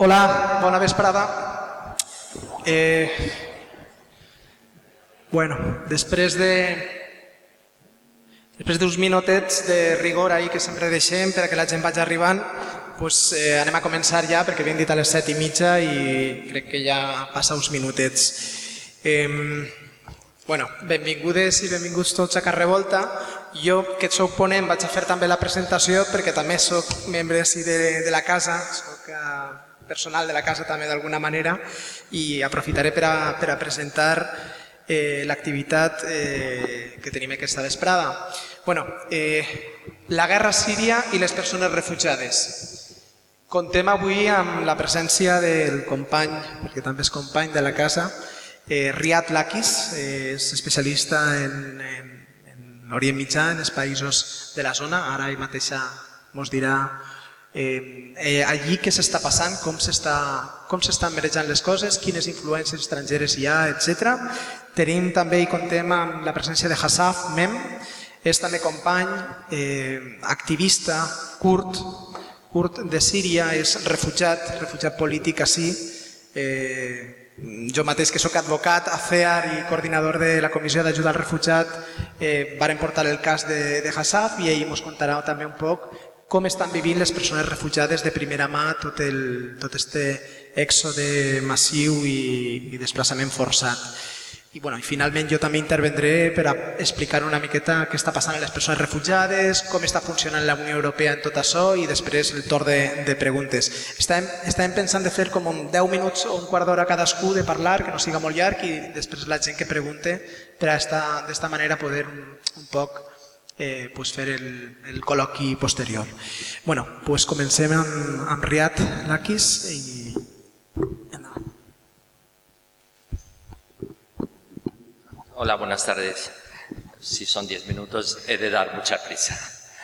Hola, bona vesprada. Després d'uns minutets de rigor ahí que sempre deixem per a que la gent vagi arribant, anem a començar ja perquè havien dit a les 7:30 i crec que ja passa uns minutets. Benvingudes i benvinguts tots a Carrer Volta. Jo, que soc ponent, vaig a fer també la presentació perquè també soc membre de la casa, soc personal de la casa també d'alguna manera, i aprofitaré per a presentar l'activitat que tenim aquesta vesprada. La guerra a Síria i les persones refugiades. Contem avui amb la presència del company, perquè també és company de la casa, Riyad Lakis, és especialista en Orient Mitjà, en els països de la zona. Ara ell mateixa ens dirà allí què s'està passant, com s'estan manejant les coses, quines influències estrangeres hi ha, etc. Tenim també i contem amb la presència de Hassaf Mem, és també company, activista, kurd de Síria, és refugiat polític ací. Jo mateix, que sóc advocat, ACEAR i coordinador de la Comissió d'Ajuda al Refugiat, varen portar el cas de Hassaf i ell ens contarà també un poc com estan vivint les persones refugiades de primera mà tot aquest èxode massiu i desplaçament forçat. I finalment jo també intervendré per a explicar una miqueta què està passant a les persones refugiades, com està funcionant la Unió Europea en tot això i després el torn de preguntes. Estàvem pensant de fer com 10 minuts o un quart d'hora cadascú de parlar, que no siga molt llarg, i després la gent que pregunte per a d'esta manera poder un poc fer el col·loqui posterior. Comencem amb Riyad Lakis i endavant. Hola, buenas tardes. Si son 10 minutos, he de dar mucha prisa.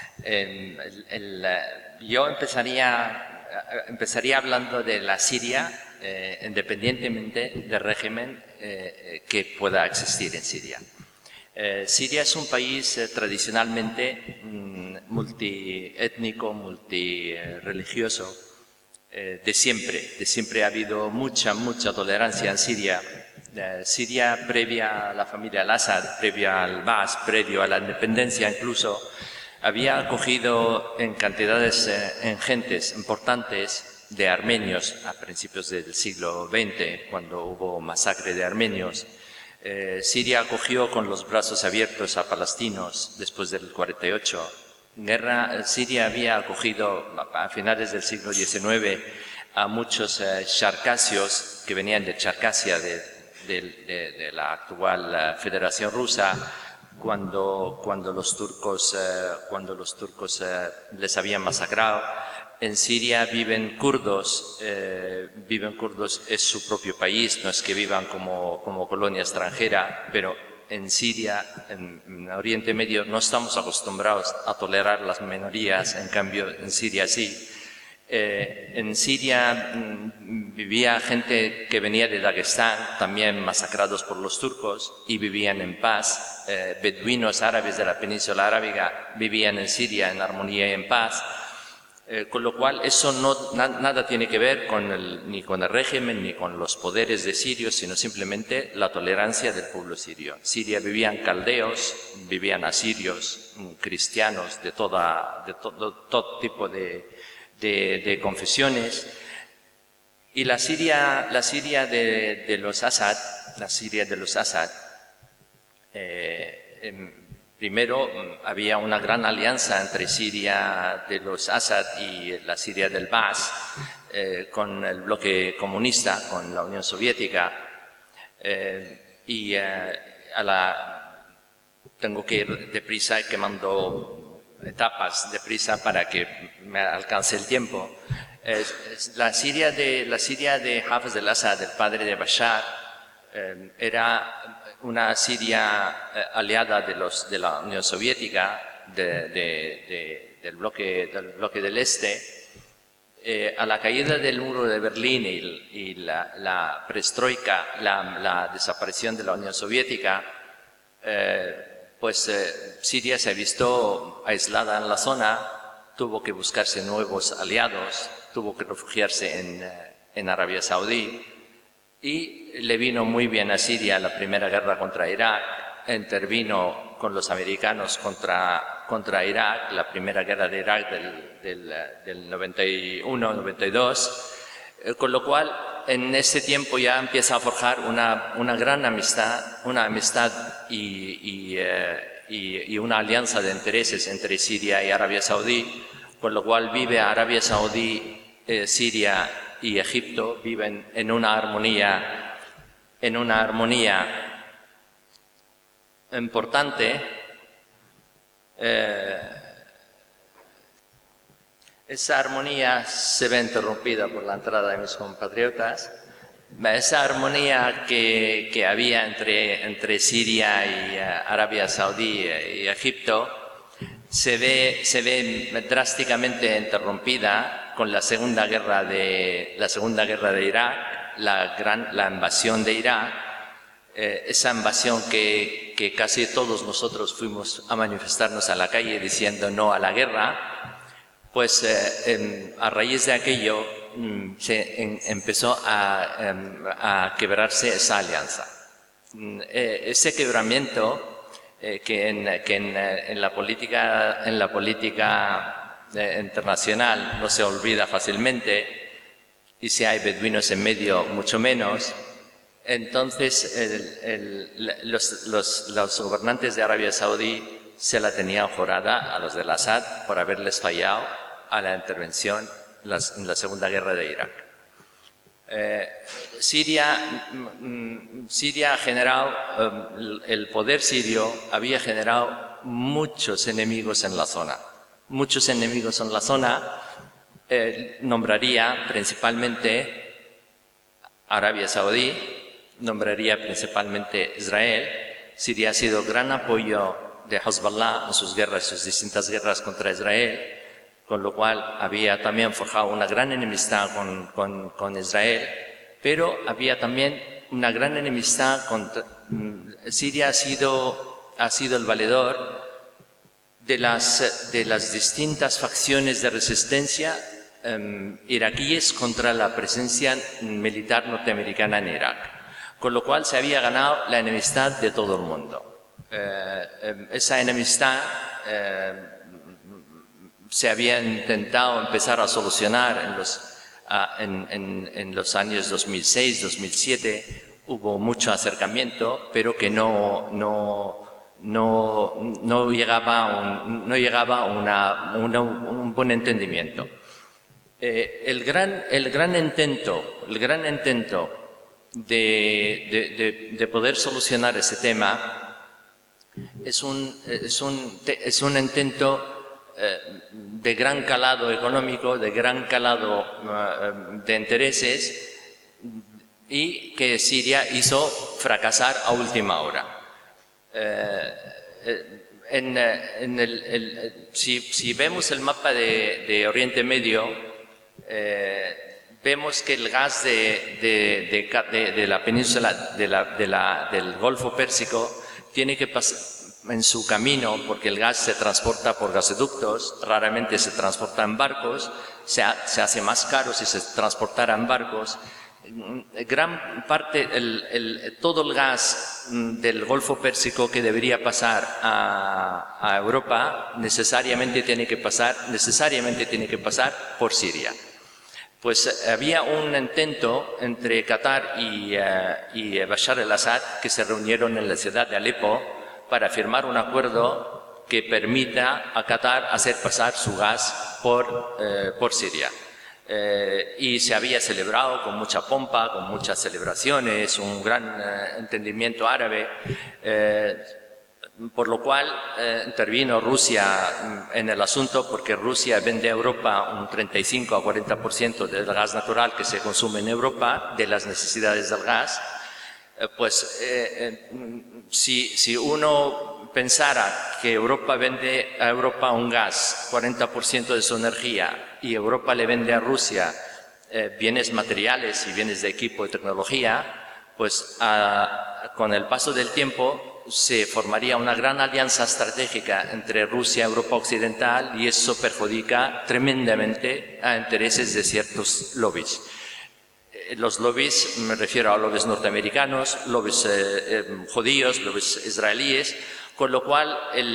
Yo empezaría hablando de la Siria, independientemente del régimen que pueda existir en Siria. Siria es un país tradicionalmente multiétnico, multirreligioso, de siempre ha habido mucha tolerancia en Siria. Siria, previa a la familia al-Assad, previa al Baas, previo a la independencia incluso, había acogido en cantidades ingentes, importantes, de armenios a principios del siglo XX, cuando hubo masacre de armenios. Siria acogió con los brazos abiertos a palestinos después del 48. Siria había acogido a finales del siglo XIX a muchos charcasios que venían de Charcasia, de la actual Federación Rusa, cuando los turcos les habían masacrado. En Siria viven kurdos, es su propio país, no es que vivan como colonia extranjera, pero en Siria, en Oriente Medio, no estamos acostumbrados a tolerar las minorías, en cambio en Siria sí. En Siria vivía gente que venía de Dagestán, también masacrados por los turcos, y vivían en paz. Beduinos árabes de la península arábiga vivían en Siria en armonía y en paz. Con lo cual eso nada tiene que ver ni con el régimen ni con los poderes de sirios, sino simplemente la tolerancia del pueblo sirio. En Siria vivían caldeos, vivían asirios, cristianos, de todo tipo de confesiones. Y la Siria de los Assad, primero había una gran alianza entre Siria de los Assad y la Siria del Baas, con el bloque comunista, con la Unión Soviética, tengo que ir deprisa, quemando etapas deprisa para que me alcance el tiempo. La Siria de Hafez al-Assad, el padre de Bashar, era una Siria aliada de la Unión Soviética, del bloque del Este. A la caída del muro de Berlín y la perestroika, la desaparición de la Unión Soviética, Siria se ha visto aislada en la zona, tuvo que buscarse nuevos aliados, tuvo que refugiarse en Arabia Saudí, y le vino muy bien a Siria la primera guerra contra Irak. Intervino con los americanos contra Irak, la primera guerra de Irak del 91-92, con lo cual en ese tiempo ya empieza a forjar una gran amistad, y una alianza de intereses entre Siria y Arabia Saudí, con lo cual vive Arabia Saudí, Siria y Egipto viven en una armonía importante. Esa armonía se ve interrumpida por la entrada de mis compatriotas. Esa armonía que había entre Siria y Arabia Saudí y Egipto se ve drásticamente interrumpida con la segunda guerra de Irak, la invasión de Irak, esa invasión que casi todos nosotros fuimos a manifestarnos a la calle diciendo no a la guerra. Pues a raíz de aquello empezó a quebrarse esa alianza. Ese quebramiento que en la política internacional no se olvida fácilmente, y si hay beduinos en medio mucho menos. Entonces los gobernantes de Arabia Saudí se la tenían jurada a los del Assad por haberles fallado a la intervención en la Segunda Guerra de Irak. Siria ha generado, el poder sirio había generado muchos enemigos en la zona. Nombraría principalmente Arabia Saudí, nombraría principalmente Israel. Siria ha sido gran apoyo de Hezbollah en sus distintas guerras contra Israel, con lo cual había también forjado una gran enemistad con Israel, pero había también una gran enemistad Siria ha sido el valedor de las distintas facciones de resistencia iraquíes contra la presencia militar norteamericana en Irak, con lo cual se había ganado la enemistad de todo el mundo. Esa enemistad se había intentado empezar a solucionar en los años 2006-2007. Hubo mucho acercamiento, pero que no llegaba a un buen entendimiento. El gran intento de poder solucionar ese tema es un intento de gran calado económico, de gran calado de intereses, y que Siria hizo fracasar a última hora. Si vemos el mapa de Oriente Medio, vemos que el gas de la península del Golfo Pérsico tiene que pasar en su camino, porque el gas se transporta por gasoductos, raramente se transporta en barcos, se hace más caro si se transportara en barcos. Gran parte, todo el gas del Golfo Pérsico que debería pasar a Europa necesariamente tiene que pasar por Siria. Pues había un intento entre Qatar y Bashar al-Assad, que se reunieron en la ciudad de Alepo para firmar un acuerdo que permita a Qatar hacer pasar su gas por Siria. Y se había celebrado con mucha pompa, con muchas celebraciones, un gran entendimiento árabe, por lo cual intervino Rusia en el asunto, porque Rusia vende a Europa un 35 a 40% del gas natural que se consume en Europa, de las necesidades del gas. Si uno pensara que Europa vende a Europa un gas, 40% de su energía, y Europa le vende a Rusia bienes materiales y bienes de equipo y tecnología, pues con el paso del tiempo se formaría una gran alianza estratégica entre Rusia y Europa Occidental, y eso perjudica tremendamente a intereses de ciertos lobbies. Los lobbies, me refiero a lobbies norteamericanos, lobbies judíos, lobbies israelíes, con lo cual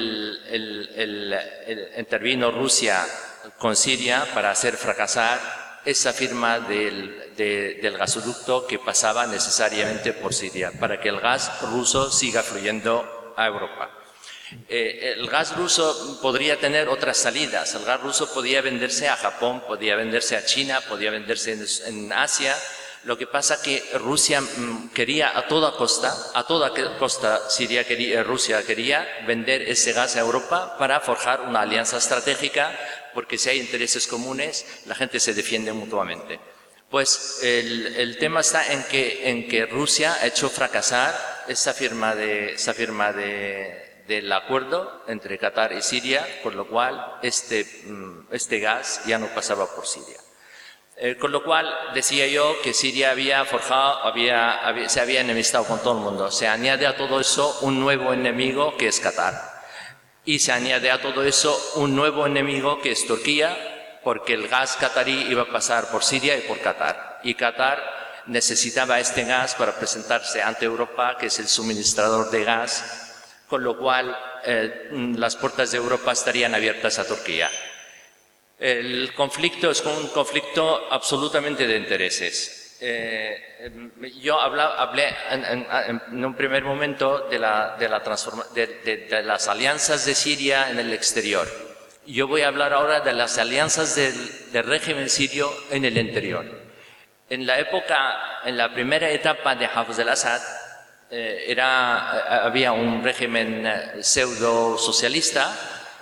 intervino Rusia con Siria para hacer fracasar esa firma del gasoducto que pasaba necesariamente por Siria, para que el gas ruso siga fluyendo a Europa. El gas ruso podría tener otras salidas. El gas ruso podía venderse a Japón, podía venderse a China, podía venderse en Asia. Lo que pasa que Rusia quería a toda costa Rusia quería vender ese gas a Europa para forjar una alianza estratégica, porque si hay intereses comunes, la gente se defiende mutuamente. Pues el tema está en que Rusia ha hecho fracasar esa firma del acuerdo entre Qatar y Siria, con lo cual este gas ya no pasaba por Siria. Con lo cual decía yo que Siria había forjado, se había enemistado con todo el mundo. Se añade a todo eso un nuevo enemigo que es Qatar. Y se añade a todo eso un nuevo enemigo que es Turquía, porque el gas qatarí iba a pasar por Siria y por Qatar. Y Qatar necesitaba este gas para presentarse ante Europa, que es el suministrador de gas, con lo cual las puertas de Europa estarían abiertas a Turquía. El conflicto es un conflicto absolutamente de intereses. Yo hablé en un primer momento de las alianzas de Siria en el exterior. Yo voy a hablar ahora de las alianzas del régimen sirio en el interior. En la primera etapa de Hafez al-Assad, había un régimen pseudo-socialista,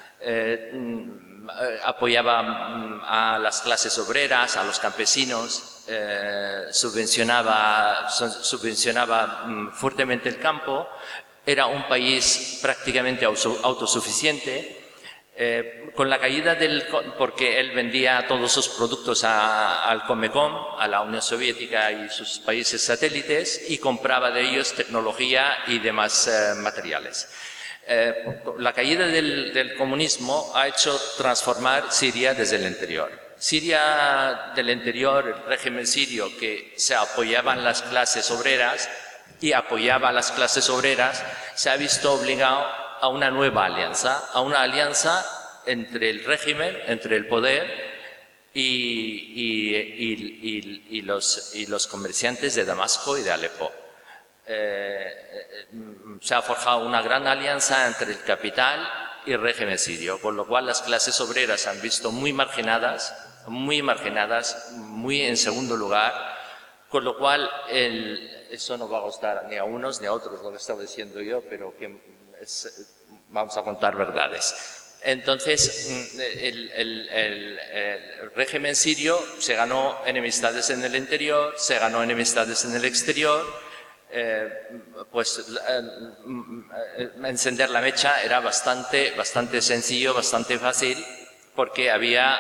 apoyaba a las clases obreras, a los campesinos, subvencionaba fuertemente el campo, era un país prácticamente autosuficiente. Con la caída porque él vendía todos sus productos al Comecon, a la Unión Soviética y sus países satélites, y compraba de ellos tecnología y demás materiales. La caída del comunismo ha hecho transformar Siria desde el interior. Siria del interior, el régimen sirio que se apoyaba en las clases obreras y apoyaba a las clases obreras, se ha visto obligado a una nueva alianza, entre el régimen, entre el poder y los comerciantes de Damasco y de Alepo. Se ha forjado una gran alianza entre el capital y el régimen sirio, con lo cual las clases obreras se han visto muy marginadas, muy en segundo lugar, con lo cual eso no va a gustar ni a unos ni a otros lo que estaba diciendo yo, pero vamos a contar verdades. Entonces, el régimen sirio se ganó enemistades en el interior, se ganó enemistades en el exterior. Encender la mecha era bastante sencillo, bastante fácil, porque había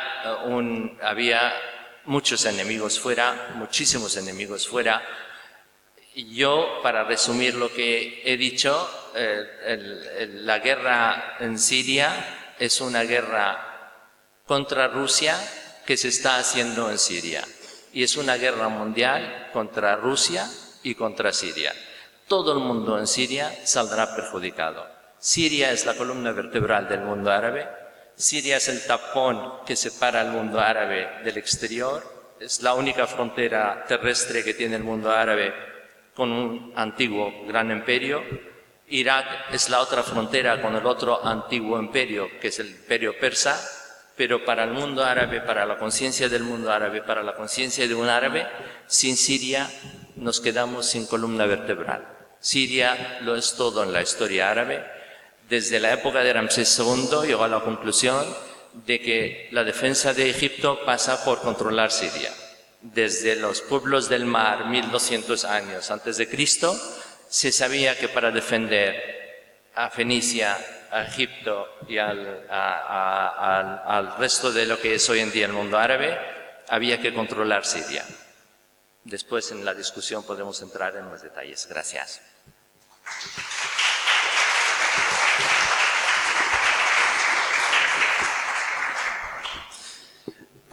muchos enemigos fuera, muchísimos enemigos fuera. Y yo, para resumir lo que he dicho, la guerra en Siria es una guerra contra Rusia que se está haciendo en Siria. Y es una guerra mundial contra Rusia y contra Siria. Todo el mundo en Siria saldrá perjudicado. Siria es la columna vertebral del mundo árabe. Siria es el tapón que separa el mundo árabe del exterior. Es la única frontera terrestre que tiene el mundo árabe con un antiguo gran imperio. Irak es la otra frontera con el otro antiguo imperio, que es el imperio persa, pero para el mundo árabe, para la conciencia del mundo árabe, para la conciencia de un árabe, sin Siria nos quedamos sin columna vertebral. Siria lo es todo en la historia árabe. Desde la época de Ramsés II llegó a la conclusión de que la defensa de Egipto pasa por controlar Siria. Desde los pueblos del mar, 1200 años antes de Cristo, se sabía que para defender a Fenicia, a Egipto y al resto de lo que es hoy en día el mundo árabe, había que controlar Siria. Después en la discusión podemos entrar en más detalles. Gracias.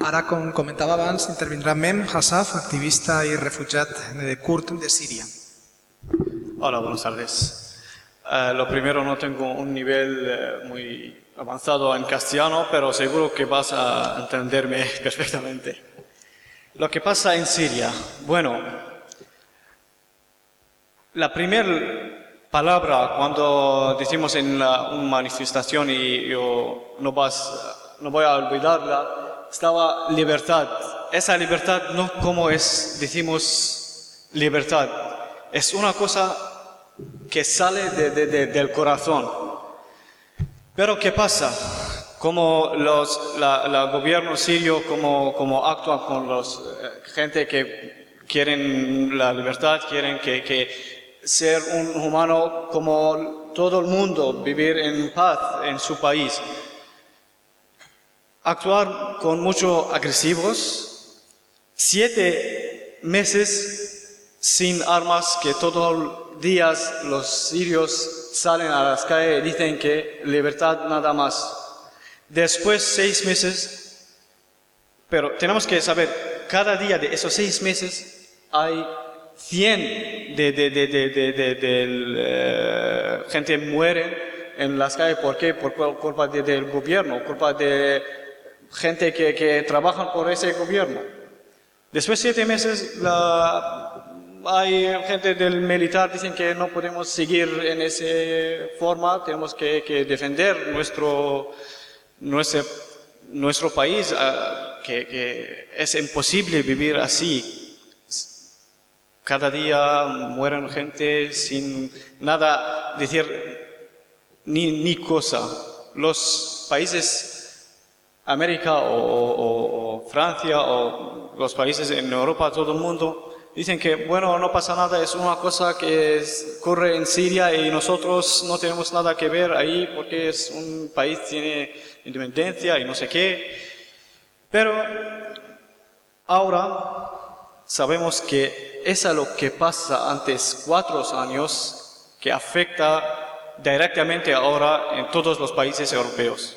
Ara, com comentava abans, intervindrà Mem Hassaf, activista i refugiat kurd de Siria. Hola, buenas tardes. Lo primero, no tengo un nivel muy avanzado en castellano, pero seguro que vas a entenderme perfectamente. Lo que pasa en Siria, bueno, la primera palabra cuando decimos en una manifestación, y yo no voy a olvidarla, estaba libertad. Esa libertad no como decimos libertad, es una cosa que sale del corazón. Pero ¿qué pasa? Como el gobierno sirio como actúa con los gente que quieren la libertad, quieren que ser un humano como todo el mundo, vivir en paz en su país. Actuar con mucho agresivos, 7 meses sin armas, que todos los días los sirios salen a las calles y dicen que libertad nada más. Después 6 meses, pero tenemos que saber, cada día de esos 6 meses hay 100 gente muere en las calles. ¿Por qué? Por culpa del gobierno, culpa de gente que trabaja por ese gobierno. Después de 7 meses, hay gente del militar dicen que no podemos seguir en esa forma, tenemos que defender nuestro país, que es imposible vivir así. Cada día mueren gente sin nada decir, ni cosa. Los países América o Francia o los países en Europa, todo el mundo, dicen que, bueno, no pasa nada, es una cosa que ocurre en Siria y nosotros no tenemos nada que ver ahí porque es un país que tiene independencia y no sé qué. Pero ahora sabemos que eso es lo que pasa antes 4 años, que afecta directamente ahora en todos los países europeos.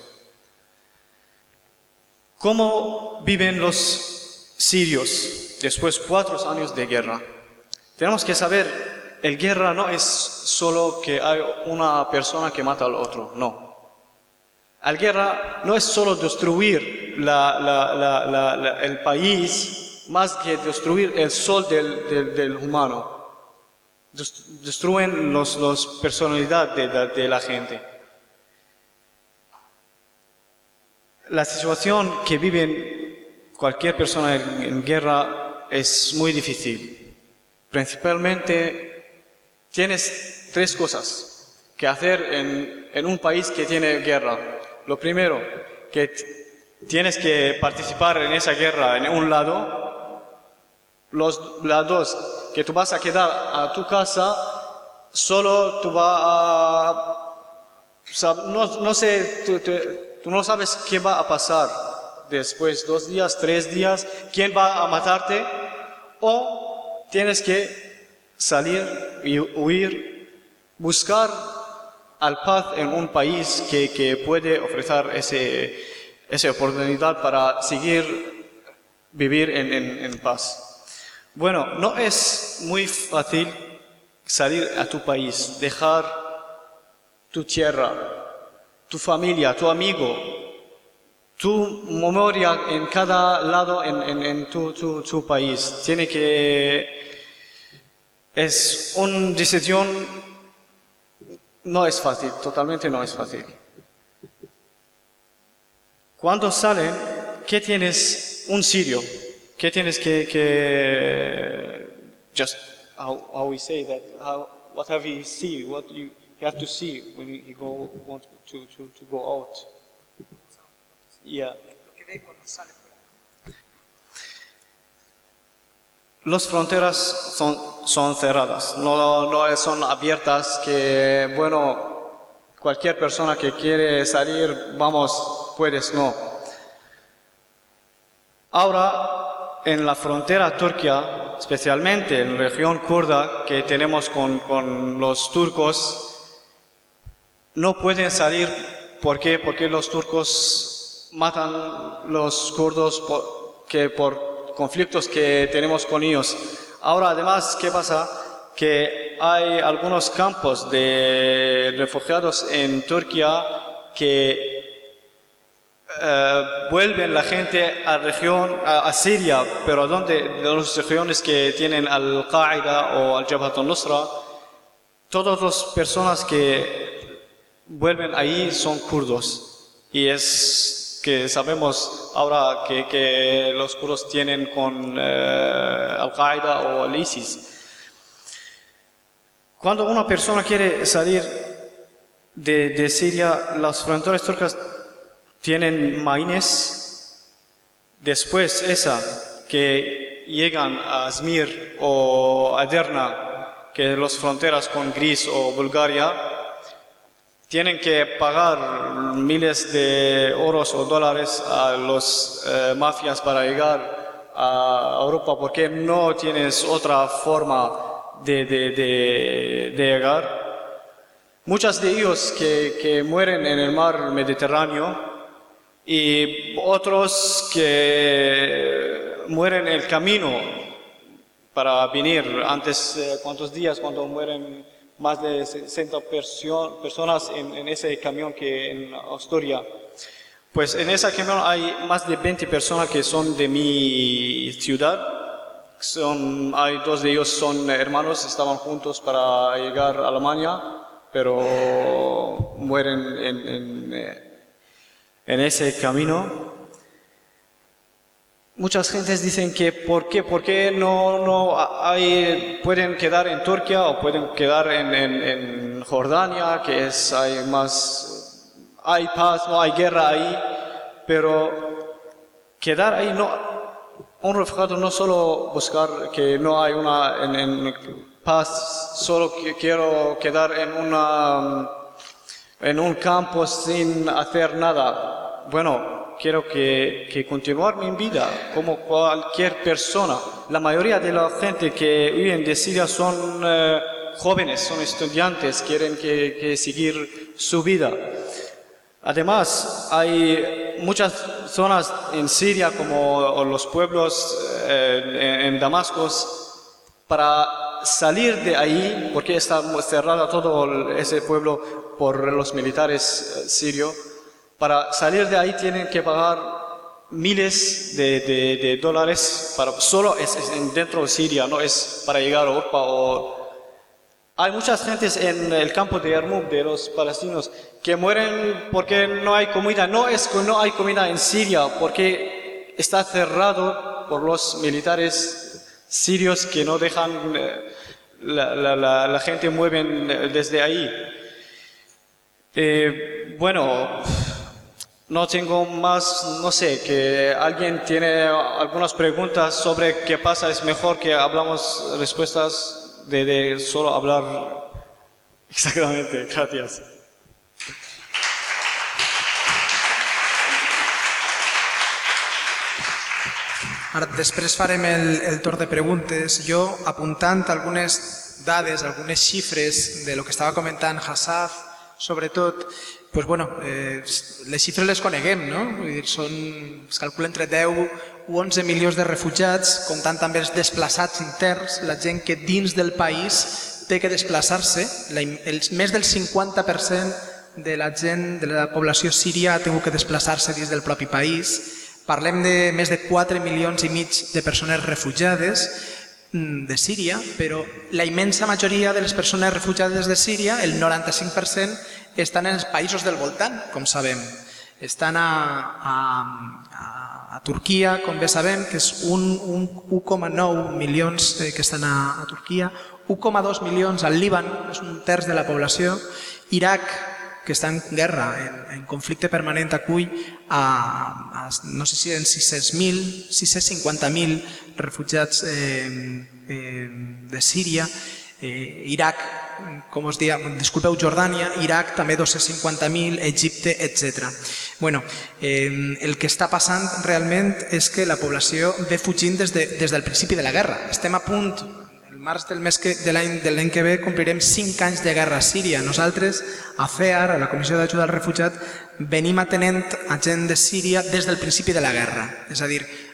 ¿Cómo viven los sirios después de 4 años de guerra? Tenemos que saber, la guerra no es solo que hay una persona que mata al otro, no. La guerra no es solo destruir el país, más que destruir el sol del humano. Destruyen las personalidades de la gente. La situación que vive cualquier persona en guerra es muy difícil. Principalmente tienes 3 cosas que hacer en un país que tiene guerra. Lo primero, que tienes que participar en esa guerra en un lado. Las 2, que tú vas a quedar a tu casa, solo tú vas a... No sé, tú no sabes qué va a pasar después, 2 días, 3 días, quién va a matarte, o tienes que salir y huir, buscar al paz en un país que puede ofrecer esa oportunidad para seguir vivir en paz. Bueno, no es muy fácil salir a tu país, dejar tu tierra, tu familia, tu amigo, tu memoria en cada lado en tu país. Es una decisión, no es fácil, totalmente no es fácil. Cuando salen, ¿qué tienes un sirio? ¿Qué tienes just how we say that, what have you see, what you have to see when you want to go out? Yeah. Las fronteras son cerradas, no son abiertas, que bueno, cualquier persona que quiere salir, vamos, puedes, no. Ahora, en la frontera turca, especialmente en la región kurda que tenemos con los turcos, no pueden salir. ¿Por qué? Porque los turcos matan a los kurdos que por conflictos que tenemos con ellos. Ahora, además, ¿qué pasa? Que hay algunos campos de refugiados en Turquía que vuelven la gente a Siria, pero de las regiones que tienen Al-Qaeda o Al-Jabhat al-Nusra, todas las personas que vuelven ahí son kurdos. Y es que sabemos ahora que los kurdos tienen con Al-Qaeda o el ISIS. Cuando una persona quiere salir de Siria, las fronteras turcas tienen maines. Después que llegan a Izmir o a Derna, que las fronteras con Grecia o Bulgaria, tienen que pagar miles de euros o dólares a los mafias para llegar a Europa, porque no tienes otra forma de llegar. Muchos de ellos que mueren en el mar Mediterráneo y otros que mueren en el camino para venir. Antes, ¿cuántos días? Cuando mueren más de 60 personas en ese camión que en Asturias. Pues en ese camión hay más de 20 personas que son de mi ciudad. Hay 2 de ellos son hermanos, estaban juntos para llegar a Alemania, pero mueren en ese camino. Muchas gentes dicen que ¿por qué no pueden quedar en Turquía o pueden quedar en Jordania, que hay paz, no hay guerra ahí, pero quedar ahí no. Un refugiado no solo buscar que no hay en paz, solo quiero quedar en un campo sin hacer nada. Bueno, quiero que continuar mi vida como cualquier persona. La mayoría de la gente que vive en Siria son jóvenes, son estudiantes, quieren que seguir su vida. Además, hay muchas zonas en Siria, como los pueblos en Damasco, para salir de ahí, porque está cerrado todo ese pueblo por los militares sirios. Para salir de ahí tienen que pagar miles de dólares, solo es dentro de Siria, no es para llegar a Europa. Hay muchas gentes en el campo de Yarmouk, de los palestinos, que mueren porque no hay comida. No es que no hay comida en Siria, porque está cerrado por los militares sirios que no dejan la gente mueven desde ahí. Bueno, no tengo más, no sé, que alguien tiene algunas preguntas sobre qué pasa, es mejor que hablamos respuestas de solo hablar. Exactamente, gracias. Ara, després farem el torn de preguntes. Jo, apuntant algunes dades, algunes xifres de lo que estava comentant Hassaf, sobretot, pues bueno, les xifres les coneguem, no? Vull dir, es calcula entre 10 o 11 milions de refugiats, comptant també els desplaçats interns, la gent que dins del país té que desplaçar-se. Més del 50% de la gent, de la població síria ha tingut que desplaçar-se dins del propi país. Parlem de més de 4 milions i mig de persones refugiades de Síria, però la immensa majoria de les persones refugiades de Síria, el 95%, estan en els països del voltant, com sabem. Estan a Turquia, com bé sabem, que és 1,9 milions que estan a Turquia, 1,2 milions al Líban, és un terç de la població, Iraq, que està en guerra, en conflicte permanent, acull no sé si en 650.000 refugiats de Síria, Iraq, com us deia, disculpeu, Jordània, Iraq també 250.000, Egipte, etc. Bueno, el que està passant realment és que la població ve fugint des del principi de la guerra. Estem a punt, el març de l'any que ve, complirem 5 anys de guerra a Síria. Nosaltres, a CEAR, a la Comissió d'Ajuda al Refugiat, venim atenent a gent de Síria des del principi de la guerra. És a dir,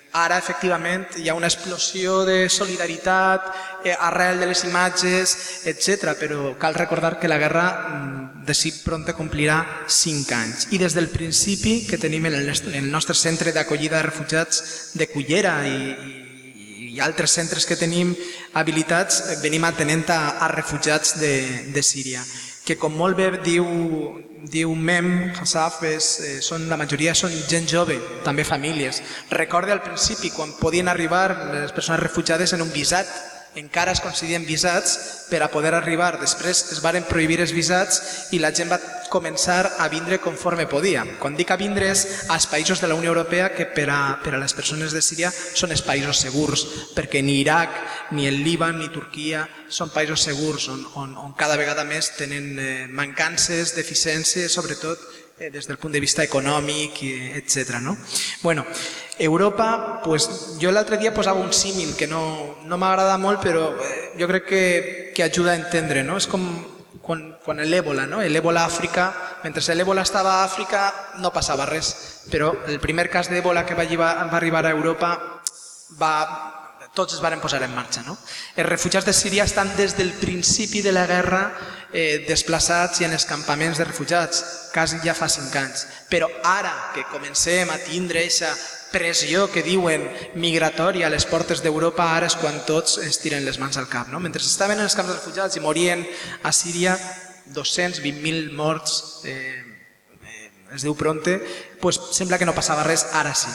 Ara, efectivament, hi ha una explosió de solidaritat arrel de les imatges, etc. Però cal recordar que la guerra d'ací prompte complirà 5 anys. I des del principi que tenim en el nostre centre d'acollida de refugiats de Cullera i altres centres que tenim habilitats, venim atenent a refugiats de Síria, que com molt bé diu Mem Hassaf, la majoria són gent jove, també famílies. Recorde al principi, quan podien arribar les persones refugiades en un visat, encara es consideren visats per a poder arribar. Després es varen prohibir els visats i la gent va començar a vindre conforme podia. Quan dic a vindre és als països de la Unió Europea, que per a les persones de Síria són els països segurs, perquè ni Iraq, ni el Líban, ni Turquia són països segurs on cada vegada més tenen mancances, deficiències, sobretot des del punt de vista econòmic, etc. Europa, jo l'altre dia posava un símil que no m'agrada molt, però jo crec que ajuda a entendre. És com quan l'èbola, l'èbola a Àfrica, mentre l'èbola estava a Àfrica no passava res, però el primer cas d'èbola que va arribar a Europa tots es varen posar en marxa. Els refugiats de Síria estan des del principi de la guerra desplaçats i en els campaments de refugiats, quasi ja fa 5 anys. Però ara que comencem a tindre aquesta pressió que diuen migratòria a les portes d'Europa, ara és quan tots es tiren les mans al cap. Mentre estaven en els camps de refugiats i morien a Síria 220.000 morts, es diu prompte, sembla que no passava res, ara sí.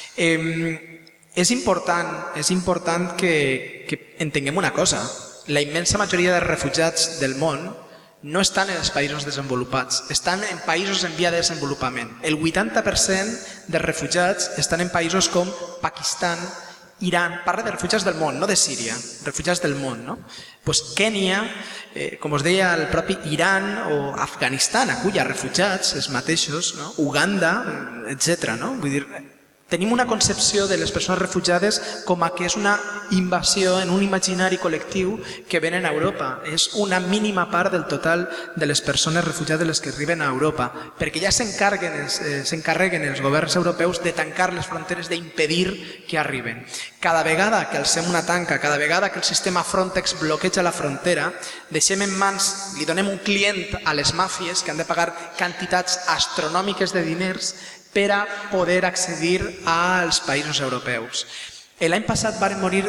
És important que entenguem una cosa. La immensa majoria de refugiats del món no estan en els països desenvolupats, estan en països en via de desenvolupament. El 80% de refugiats estan en països com Pakistan, Iran, parla de refugiats del món, no de Síria, refugiats del món. Kènia, com us deia, el propi Iran o Afganistan acull refugiats, els mateixos, Uganda, etc. Vull dir, tenim una concepció de les persones refugiades com que és una invasió en un imaginari col·lectiu que venen a Europa. És una mínima part del total de les persones refugiades les que arriben a Europa, perquè ja s'encarreguen els governs europeus de tancar les fronteres, d'impedir que arriben. Cada vegada que alcem una tanca, cada vegada que el sistema Frontex bloqueja la frontera, deixem en mans, li donem un client a les màfies que han de pagar quantitats astronòmiques de diners per a poder accedir als països europeus. L'any passat varen morir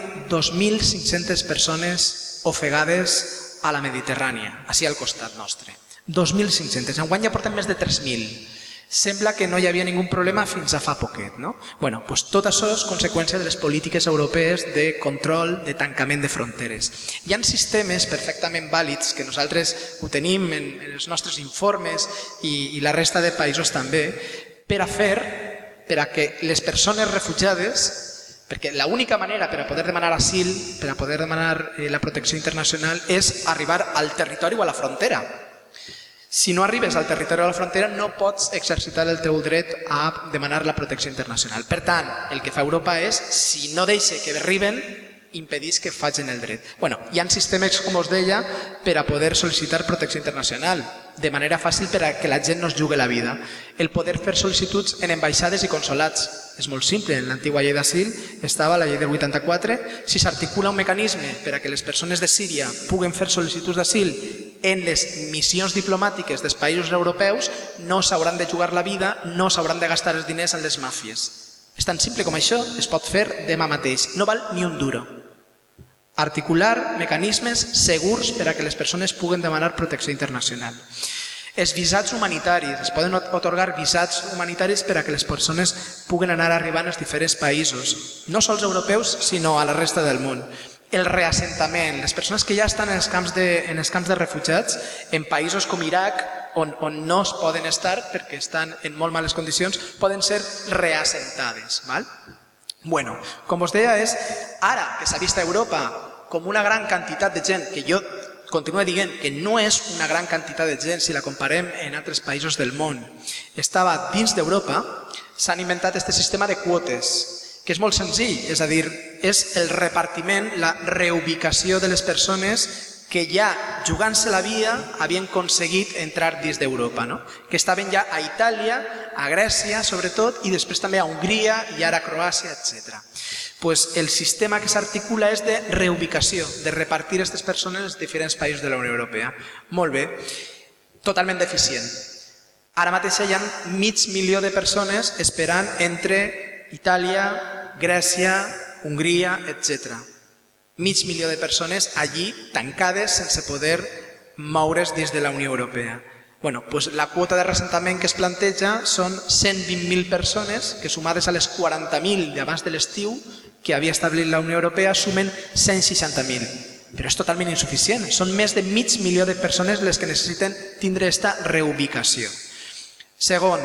2.500 persones ofegades a la Mediterrània, així al costat nostre. 2.500. Enguany ja portem més de 3.000. Sembla que no hi havia ningú problema fins a fa poquet. Tot això és conseqüència de les polítiques europees de control, de tancament de fronteres. Hi ha sistemes perfectament vàlids, que nosaltres ho tenim en els nostres informes i la resta de països també, per a que les persones refugiades, perquè l'única manera per a poder demanar asil, per a poder demanar la protecció internacional, és arribar al territori o a la frontera. Si no arribes al territori o a la frontera no pots exercitar el teu dret a demanar la protecció internacional. Per tant, el que fa Europa és, si no deixa que arriben, impedís que facin el dret. Hi ha sistemes, com us deia, per a poder sol·licitar protecció internacional, de manera fàcil per a que la gent no es jugui la vida. El poder fer sol·licituds en ambaixades i consolats. És molt simple, en l'antiga llei d'asil estava la llei del 84, si s'articula un mecanisme per a que les persones de Síria puguen fer sol·licituds d'asil en les missions diplomàtiques dels països europeus, no s'hauran de jugar la vida, no s'hauran de gastar els diners en les màfies. És tan simple com això, es pot fer demà mateix, no val ni un duro. Articular mecanismes segurs per a que les persones puguen demanar protecció internacional. Els visats humanitaris, es poden atorgar visats humanitaris per a que les persones puguen anar arribant als diferents països, no sols europeus, sinó a la resta del món. El reassentament, les persones que ja estan en els camps de refugiats, en països com Iraq, on no es poden estar perquè estan en molt males condicions, poden ser reassentades. Com us deia, és ara que s'ha vist a Europa com una gran quantitat de gent, que jo continuo dient que no és una gran quantitat de gent si la comparem en altres països del món, estava dins d'Europa, s'han inventat aquest sistema de quotes, que és molt senzill, és a dir, és el repartiment, la reubicació de les persones que ja jugant-se la via, havien aconseguit entrar dins d'Europa, no? Que estaven ja a Itàlia, a Grècia, sobretot, i després també a Hongria i ara a Croàcia, etc. Pues el sistema que s'articula és de reubicació, de repartir aquestes persones als diferents països de la Unió Europea. Molt bé, totalment deficient. Ara mateix hi ha 500.000 de persones esperant entre Itàlia, Grècia, Hongria, etc. 500.000 de persones allí tancades sense poder moure's dins de la Unió Europea. Bueno, pues la quota de reassentament que es planteja són 120.000 persones que sumades a les 40.000 d'abans de l'estiu que havia establit la Unió Europea sumen 160.000. Però és totalment insuficient. Són més de 500.000 de persones les que necessiten tindre aquesta reubicació. Segon,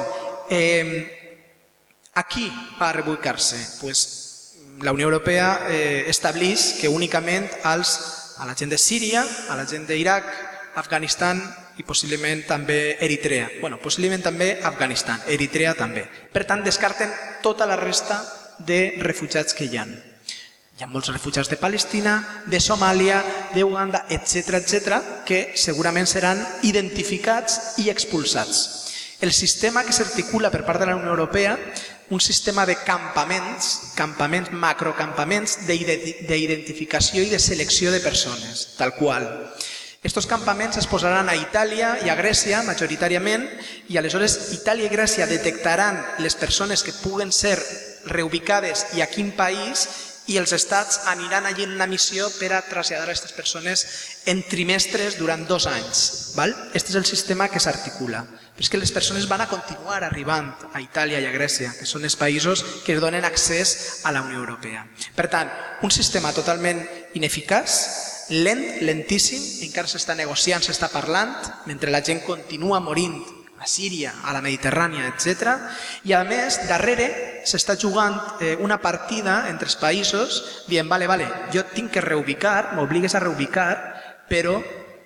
a qui va reubicar-se? Pues la Unió Europea estableix que únicament a la gent de Síria, a la gent d'Iraq, Afganistan i possiblement també Eritrea. Bueno, possiblement també Afganistan, Eritrea també. Per tant, descarten tota la resta de refugiats que hi ha. Hi ha molts refugiats de Palestina, de Somàlia, d'Uganda, etc., que segurament seran identificats i expulsats. El sistema que s'articula per part de la Unió Europea, un sistema de campaments, macrocampaments d'identificació i de selecció de persones, tal qual. Estos campaments es posaran a Itàlia i a Grècia majoritàriament i aleshores Itàlia i Grècia detectaran les persones que puguen ser reubicades i a quin país i els estats aniran allí en una missió per a traslladar aquestes persones en trimestres durant 2 anys. Aquest és el sistema que s'articula. Però és que les persones van a continuar arribant a Itàlia i a Grècia, que són els països que donen accés a la Unió Europea. Per tant, un sistema totalment ineficaç, lent, lentíssim, encara s'està negociant, s'està parlant, mentre la gent continua morint a Síria, a la Mediterrània, etc. I a més, darrere s'està jugant una partida entre els països dient, vale, jo tinc que reubicar, m'obligues a reubicar, però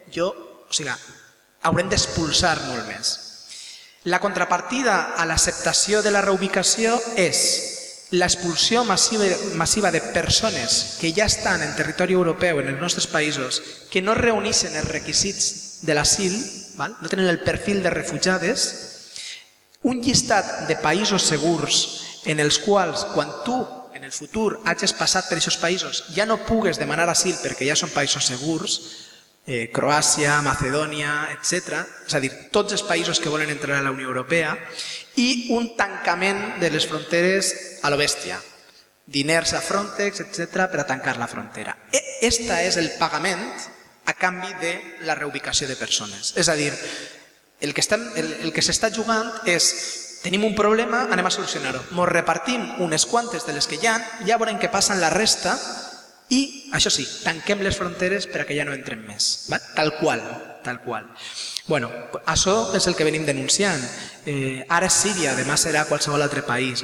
haurem d'expulsar molt més. La contrapartida a l'acceptació de la reubicació és l'expulsió massiva de persones que ja estan en territori europeu, en els nostres països, que no reuneixen els requisits de l'asil, no tenen el perfil de refugiades, un llistat de països segurs en els quals, quan tu en el futur hagis passat per aquests països, ja no pugues demanar asil perquè ja són països segurs, Croàcia, Macedònia, etc. És a dir, tots els països que volen entrar a la Unió Europea, i un tancament de les fronteres a lo bèstia. Diners a Frontex, etc., per a tancar la frontera. Este és el pagament a canvi de la reubicació de persones. És a dir, el que s'està jugant és tenim un problema, anem a solucionar-ho. Ens repartim unes quantes de les que hi ha, ja veurem què passa en la resta i, això sí, tanquem les fronteres perquè ja no entren més. Tal qual. Bueno, això és el que venim denunciant. Ara és Síria, demà serà qualsevol altre país.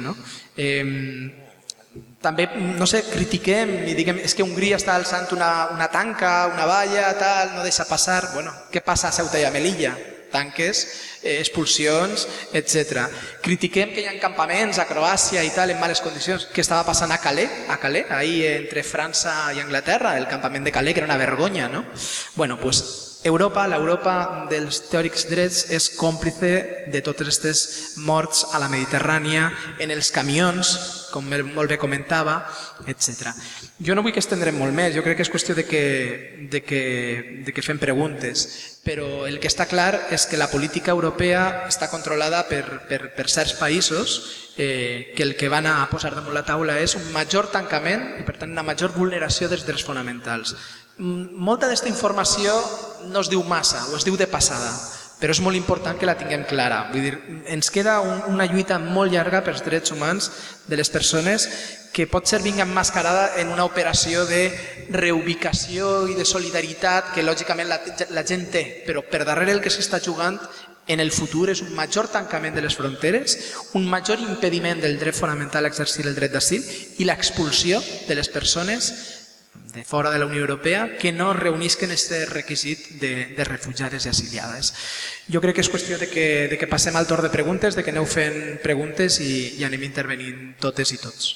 També, no sé, critiquem i diguem és que Hongria està alçant una tanca, una valla, tal, no deixa passar. Bueno, què passa a Ceuta i a Melilla? Tanques, expulsions, etc. Critiquem que hi ha campaments a Croàcia i tal en males condicions. Què estava passant a Calais, ahir entre França i Anglaterra, el campament de Calais, que era una vergonya, no? Bueno, doncs l'Europa dels teòrics drets és còmplice de totes aquestes morts a la Mediterrània, en els camions, com molt bé comentava, etc. Jo no vull que estendrem molt més, jo crec que és qüestió de que fem preguntes, però el que està clar és que la política europea està controlada per certs països que el que van a posar damunt la taula és un major tancament i per tant una major vulneració dels drets fonamentals. Molta d'aquesta informació no es diu massa o es diu de passada, però és molt important que la tinguem clara. Vull dir, ens queda una lluita molt llarga pels drets humans de les persones que pot ser emmascarada en una operació de reubicació i de solidaritat que lògicament la gent té, però per darrere el que s'està jugant en el futur és un major tancament de les fronteres, un major impediment del dret fonamental a exercir el dret d'asil i l'expulsió de les persones de fora de la Unió Europea que no reunisquen aquest requisit de refugiades i exiliades. Jo crec que és qüestió de que passem al torn de preguntes, de que aneu fent preguntes i anem intervenint totes i tots.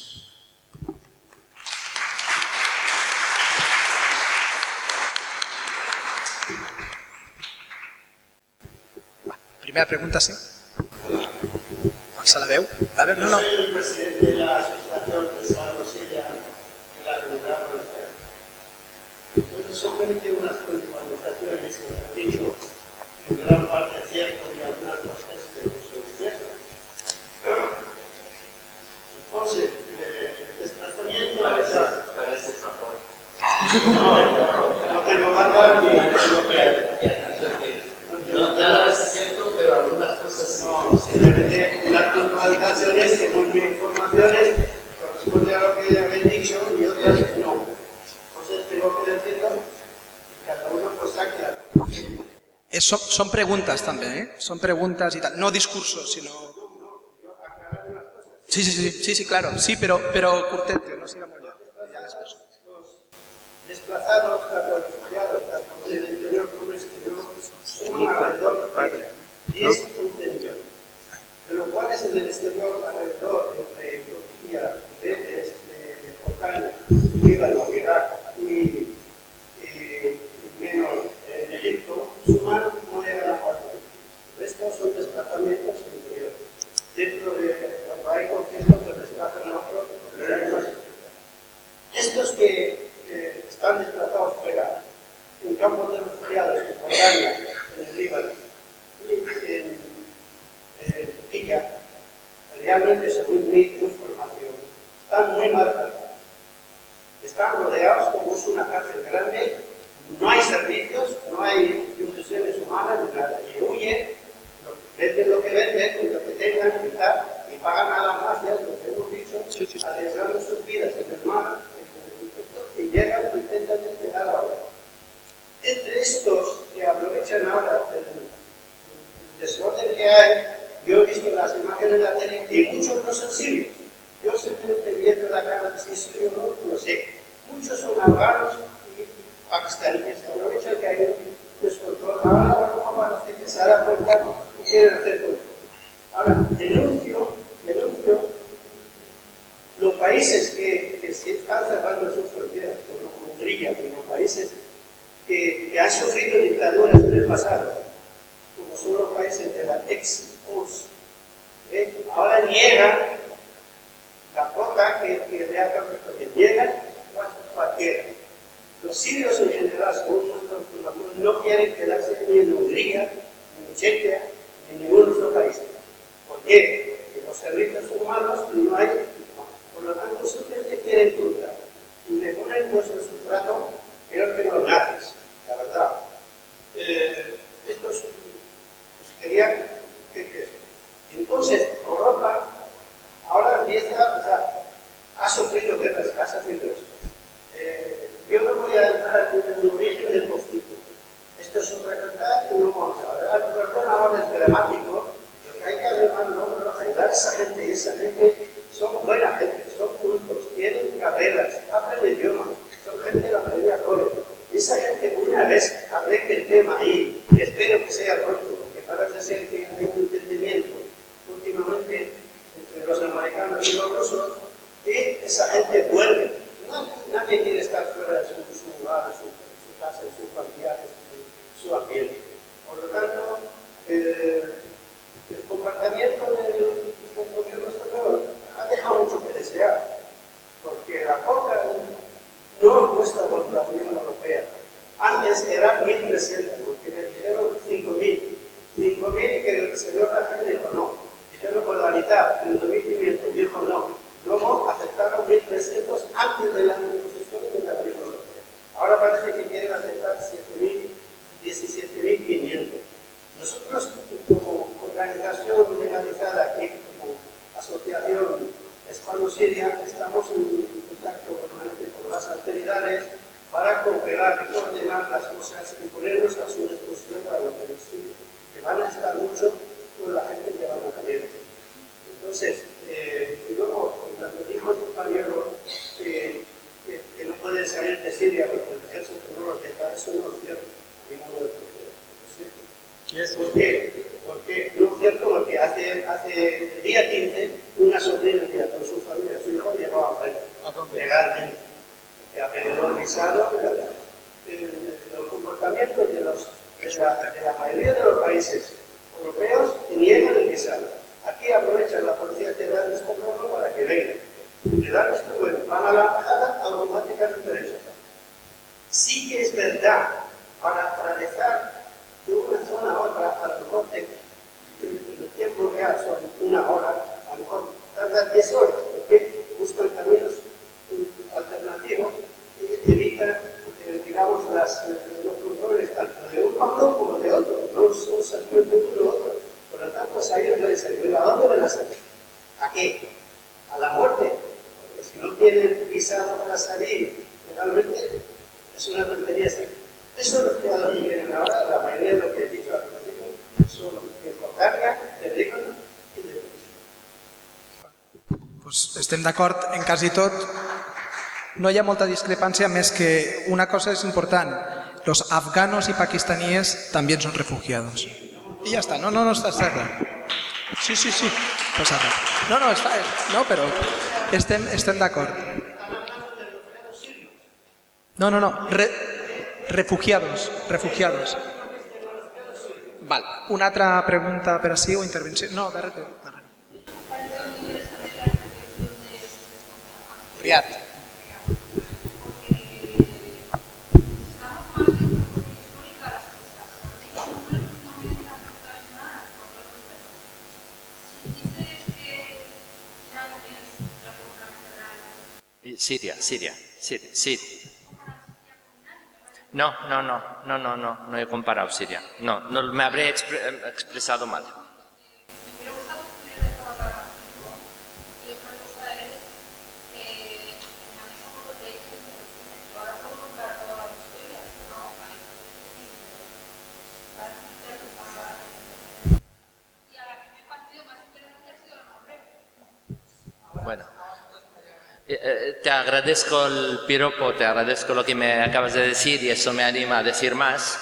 Primera pregunta, sí. Se la veu? A ver, no, no. Soy el presidente de la Asociación Pescado Siria en la Comunidad Europea. Entonces, solamente unas puntualizaciones que han dicho, en gran parte cierto y algunas cosas que no son ciertas. Entonces, el desplazamiento a esa... No tengo nada ni lo que... No, nada es cierto, pero algunas cosas no. Simplemente las puntualizaciones, según mis informaciones, corresponde a lo que ya habéis dicho y otras no. Entonces tengo que decirlo, cada uno pues está claro. Son preguntas también, ¿eh? Son preguntas y tal. No discursos, sino... Sí, claro. Sí, pero Curtete, no sigamos ya. Desplazados, tanto refugiados, tanto del interior como del exterior, son alrededor de 10 contenedores, de los cuales en el exterior alrededor de Turquía, de Jordania, Líbano, Irak y menos en Egipto, suman no llegan a 4. Estos son desplazamientos interiores. Dentro de cuando hay conflictos que desplazan a otros, hay más. Estos que están desplazados fuera, en campos de refugiados, en Jordania, en el Líbano y en Turquía, realmente, según mi información, están muy mal tratados. Están rodeados como es una cárcel grande, no hay servicios, no hay instituciones humanas, ni nada, y huyen, venden lo que venden, lo que tengan y tal, y pagan a la mafia, lo que hemos dicho, arriesgando sus vidas en el mar, y llegan e intentan llegar ahora. Entre estos que aprovechan ahora el desorden que hay, yo he visto las imágenes de la tele y muchos no son sirios. Yo simplemente viendo la cara de si es sirio o no, no sé. Muchos son afganos y pakistaníes que aprovechan que hay un descontrol. Ahora parece que se da cuenta y quieren hacer todo. Ahora, denuncio los países que se están cerrando sus fronteras, como Hungría, como países que han sufrido dictaduras en el pasado, como son los países de la ex-URSS, ahora niegan la cuota que realizan, porque niegan cualquiera. Los sirios en general, según nuestra información, no quieren quedarse ni en Hungría, ni en Chequia, ni en ningún otro país. ¿Por qué? Porque los servicios humanos no hay. Por lo tanto, simplemente quieren cruzar y le ponen puesto en su trato, creo que los nazis, la verdad. Estos querían que entonces Europa ahora empieza, o sea, ha sufrido guerras, ha sufrido esto. Yo no voy a entrar en el origen del conflicto. Esto es un recordar que no vamos a ver. El perdón ahora es dramático, lo que hay que además no ayudar a esa gente, y esa gente son buena gente, son cultos, tienen carreras, aprenden idiomas, son gente de la mayoría joven. Esa gente una vez aprende el tema ahí, y espero que sea pronto, porque parece ser que hay un entendimiento últimamente entre los americanos y los rusos, y esa gente vuelve. Nadie quiere estar fuera de su lugar, su casa, sus familiares, su ambiente. Por lo tanto, el comportamiento del gobierno español ha dejado mucho que desear, porque la cuota no cuesta por la Unión Europea. Antes era 1.300, porque me dijeron 5.000. 5.000 que el señor Rafael dijo no. Dijeron por la mitad, 2.500, dijo no. Luego aceptaron 1.300 antes de la negociación de la Unión Europea. Ahora parece que quieren aceptar 17.500. Nosotros, como organización legalizada aquí, como asociación hispano-siria, estamos en contacto permanente con las autoridades para cooperar y coordinar las cosas y ponernos a su disposición para lo que nos sigue, que van a estar mucho con la gente que van a venir. Entonces, y luego, cuando dijo el compañero que no pueden salir de Siria porque el ejército no los deja, eso no es cierto. ¿Por qué? Porque no es cierto, porque hace el día 15 una sobrina con su familia, su hijo, llegó a Francia, legalmente, que ha pedido el visado. Los comportamientos de la mayoría de los países europeos a la embajada automáticamente rechazan. Sí que es verdad, para dejar de una zona a otra, a lo mejor el tiempo real son 1 hora, a lo mejor tarda 10 horas, porque buscan caminos alternativos y evitan, digamos, los controles tanto de un bando como de otro, no son simplemente uno u otro. Por lo tanto, a ellos les ayuda. ¿A dónde van a salir? ¿A qué? ¿A la muerte? Porque si no tienen visado para salir legalmente, es una tontería. Eso es lo que vienen ahora, la mayoría de lo que he dicho al principio, son de Bulgaria, de Líbano y de Turquía. Pues estem d'acord en quasi tot. No hi ha molta discrepància, més que una cosa és important. Los afganos y pakistaníes también son refugiados. Y ya está. No, está claro. Sí. No passa res. No, està. No, però estem d'acord. No. Refugiados. Val. Una altra pregunta per així o intervenció? No, darrere. Riad. Siria. No he comparado Siria. No, me habré expresado mal. Bueno. Te agradezco el piropo, te agradezco lo que me acabas de decir y eso me anima a decir más.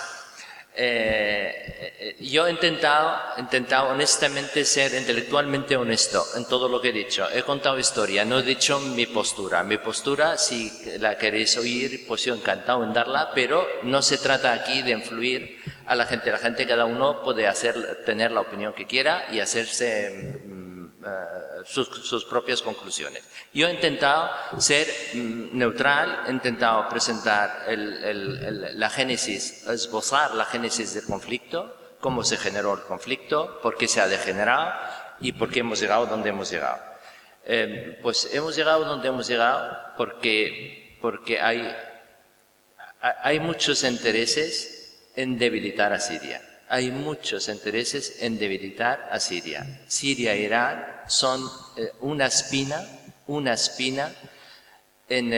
Yo he intentado honestamente ser intelectualmente honesto en todo lo que he dicho. He contado historia, no he dicho mi postura. Mi postura, si la queréis oír, pues yo encantado en darla, pero no se trata aquí de influir a la gente. La gente, cada uno puede tener la opinión que quiera y hacerse sus propias conclusiones. Yo he intentado ser neutral, he intentado presentar la génesis, esbozar la génesis del conflicto, cómo se generó el conflicto, por qué se ha degenerado y por qué hemos llegado donde hemos llegado. Pues hemos llegado donde hemos llegado porque hay muchos intereses en debilitar a Siria. Hay muchos intereses en debilitar a Siria. Siria e Irak son una espina en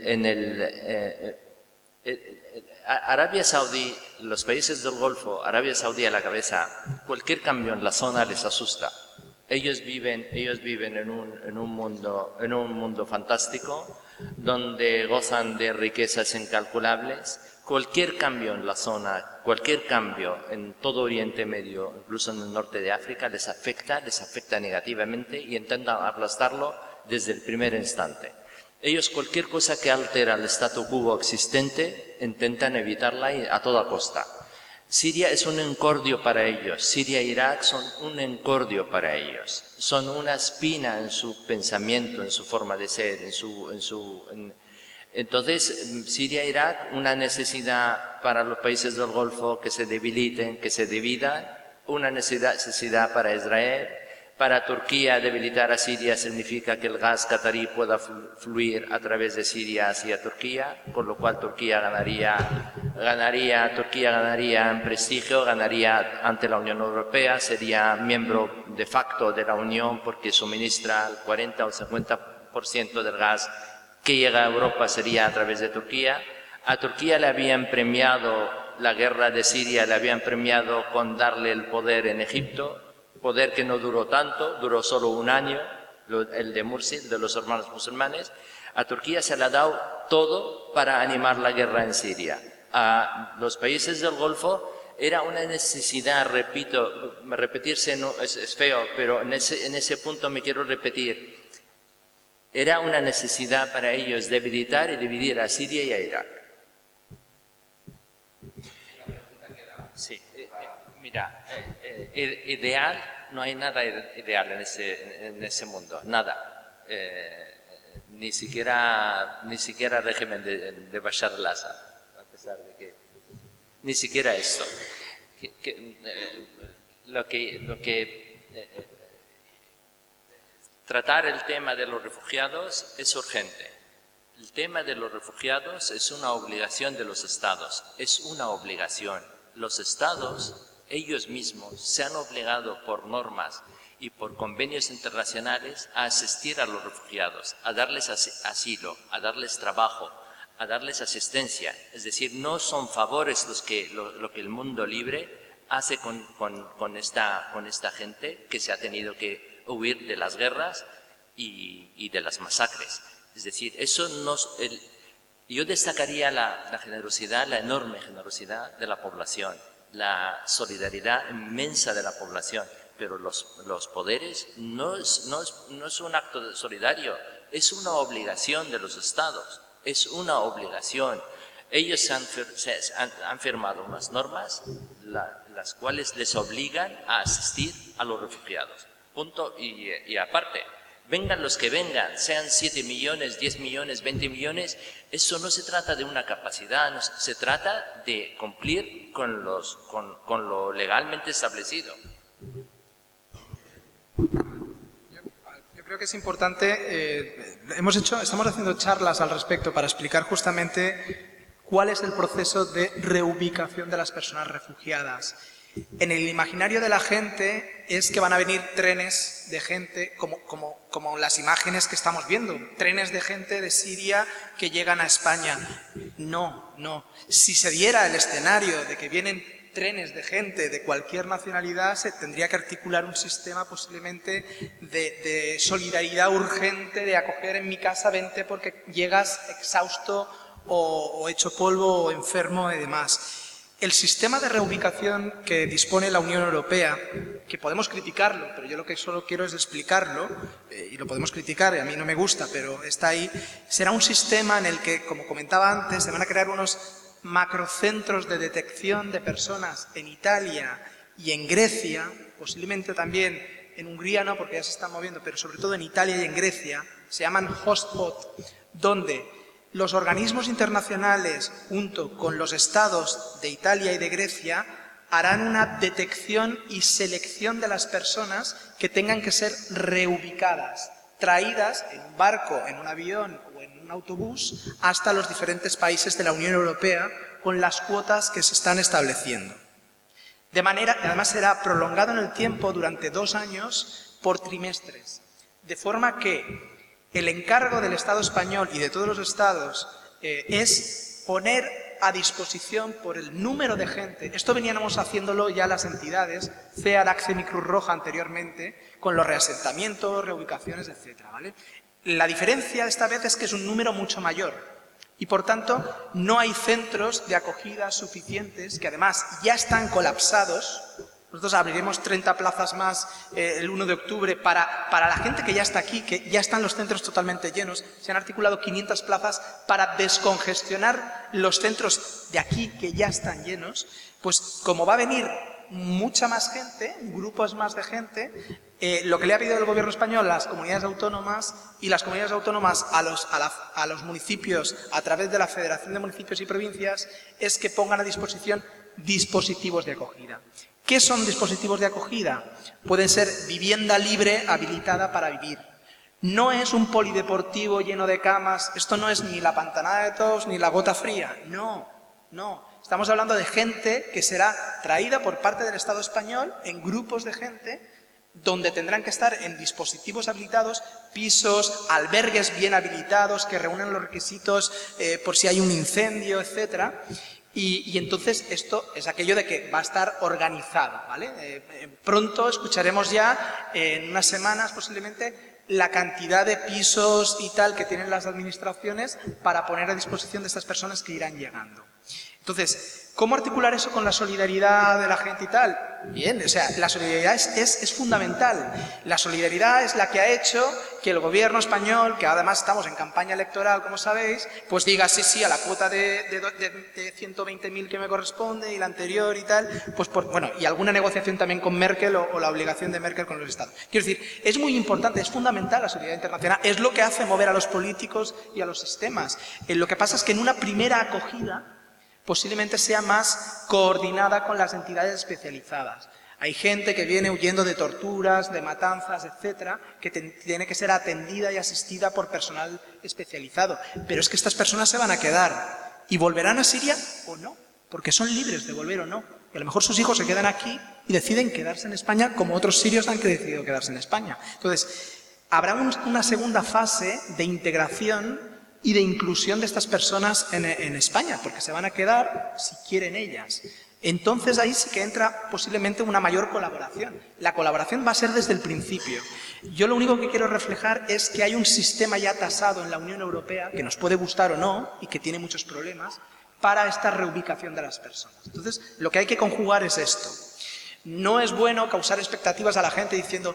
Arabia Saudí, los países del Golfo, Arabia Saudí a la cabeza, cualquier cambio en la zona les asusta. Ellos viven en un mundo fantástico, donde gozan de riquezas incalculables. Cualquier cambio en la zona, cualquier cambio en todo Oriente Medio, incluso en el norte de África, les afecta negativamente y intentan aplastarlo desde el primer instante. Ellos, cualquier cosa que altera el statu quo existente, intentan evitarla a toda costa. Siria es un encordio para ellos. Siria e Irak son un encordio para ellos. Son una espina en su pensamiento, en su forma de ser, Entonces, Siria e Irak, una necesidad para los países del Golfo que se debiliten, que se dividan, una necesidad para Israel. Para Turquía, debilitar a Siria significa que el gas catarí pueda fluir a través de Siria hacia Turquía, con lo cual Turquía ganaría en prestigio, ganaría ante la Unión Europea, sería miembro de facto de la Unión porque suministra el 40 o el 50% del gas que llega a Europa sería a través de Turquía. A Turquía le habían premiado la guerra de Siria, le habían premiado con darle el poder en Egipto, poder que no duró tanto, duró solo 1 año, el de Mursi, de los hermanos musulmanes. A Turquía se le ha dado todo para animar la guerra en Siria. A los países del Golfo era una necesidad, repito, repetirse no, es feo, pero en ese punto me quiero repetir. Era una necesidad para ellos debilitar y dividir a Siria y a Irak. Sí, mira, ideal, no hay nada ideal en ese mundo, nada. ni siquiera régimen de Bashar al-Assad, a pesar de que ni siquiera esto. Tratar el tema de los refugiados es urgente. El tema de los refugiados es una obligación de los estados, es una obligación. Los estados, ellos mismos, se han obligado por normas y por convenios internacionales a asistir a los refugiados, a darles asilo, a darles trabajo, a darles asistencia. Es decir, no son favores lo que el mundo libre hace con esta gente que se ha tenido que huir de las guerras y de las masacres. Es decir, yo destacaría la generosidad, la enorme generosidad de la población, la solidaridad inmensa de la población, pero los poderes no es un acto solidario, es una obligación de los estados, es una obligación. Ellos han firmado unas normas las cuales les obligan a asistir a los refugiados. Punto y aparte. Vengan los que vengan, sean 7 millones, 10 millones, 20 millones, eso no se trata de una capacidad, no, se trata de cumplir con lo legalmente establecido. Yo creo que es importante, estamos haciendo charlas al respecto para explicar justamente cuál es el proceso de reubicación de las personas refugiadas. En el imaginario de la gente es que van a venir trenes de gente, como las imágenes que estamos viendo, trenes de gente de Siria que llegan a España. No. Si se diera el escenario de que vienen trenes de gente de cualquier nacionalidad, se tendría que articular un sistema posiblemente de solidaridad urgente, de acoger en mi casa, vente porque llegas exhausto o hecho polvo o enfermo y demás. El sistema de reubicación que dispone la Unión Europea, que podemos criticarlo, pero yo lo que solo quiero es explicarlo, y lo podemos criticar, y a mí no me gusta, pero está ahí, será un sistema en el que, como comentaba antes, se van a crear unos macrocentros de detección de personas en Italia y en Grecia, posiblemente también en Hungría no, porque ya se están moviendo, pero sobre todo en Italia y en Grecia, se llaman hotspot, donde los organismos internacionales, junto con los estados de Italia y de Grecia, harán una detección y selección de las personas que tengan que ser reubicadas, traídas en un barco, en un avión o en un autobús hasta los diferentes países de la Unión Europea con las cuotas que se están estableciendo. De manera que además será prolongado en el tiempo durante 2 años por trimestres, de forma que el encargo del Estado español y de todos los estados es poner a disposición por el número de gente. Esto veníamos haciéndolo ya las entidades, CEAR, ACCEM y Cruz Roja anteriormente, con los reasentamientos, reubicaciones, etc. ¿vale? La diferencia esta vez es que es un número mucho mayor y por tanto no hay centros de acogida suficientes que además ya están colapsados. Nosotros abriremos 30 plazas más el 1 de octubre para la gente que ya está aquí, que ya están los centros totalmente llenos. Se han articulado 500 plazas para descongestionar los centros de aquí que ya están llenos. Pues como va a venir mucha más gente, grupos más de gente, lo que le ha pedido el gobierno español a las comunidades autónomas y las comunidades autónomas a los municipios a través de la Federación de Municipios y Provincias es que pongan a disposición dispositivos de acogida. ¿Qué son dispositivos de acogida? Pueden ser vivienda libre habilitada para vivir. No es un polideportivo lleno de camas, esto no es ni la Pantanada de Tous ni la Gota Fría, no. Estamos hablando de gente que será traída por parte del Estado español en grupos de gente donde tendrán que estar en dispositivos habilitados, pisos, albergues bien habilitados que reúnen los requisitos por si hay un incendio, etcétera. Y entonces esto es aquello de que va a estar organizado, ¿vale? Pronto escucharemos ya, en unas semanas posiblemente, la cantidad de pisos y tal que tienen las administraciones para poner a disposición de estas personas que irán llegando. Entonces, ¿Cómo articular eso con la solidaridad de la gente y tal? Bien, o sea, la solidaridad es fundamental. La solidaridad es la que ha hecho que el gobierno español, que además estamos en campaña electoral, como sabéis, pues diga sí, sí, a la cuota de 120.000 que me corresponde y la anterior y tal, pues bueno, y alguna negociación también con Merkel o la obligación de Merkel con los Estados. Quiero decir, es muy importante, es fundamental la solidaridad internacional, es lo que hace mover a los políticos y a los sistemas. Lo que pasa es que en una primera acogida posiblemente sea más coordinada con las entidades especializadas. Hay gente que viene huyendo de torturas, de matanzas, etcétera, que tiene que ser atendida y asistida por personal especializado. Pero es que estas personas se van a quedar y volverán a Siria o no, porque son libres de volver o no. Y a lo mejor sus hijos se quedan aquí y deciden quedarse en España como otros sirios han decidido quedarse en España. Entonces, habrá una segunda fase de integración y de inclusión de estas personas en España, porque se van a quedar si quieren ellas. Entonces ahí sí que entra posiblemente una mayor colaboración. La colaboración va a ser desde el principio. Yo lo único que quiero reflejar es que hay un sistema ya tasado en la Unión Europea, que nos puede gustar o no, y que tiene muchos problemas, para esta reubicación de las personas. Entonces, lo que hay que conjugar es esto. No es bueno causar expectativas a la gente diciendo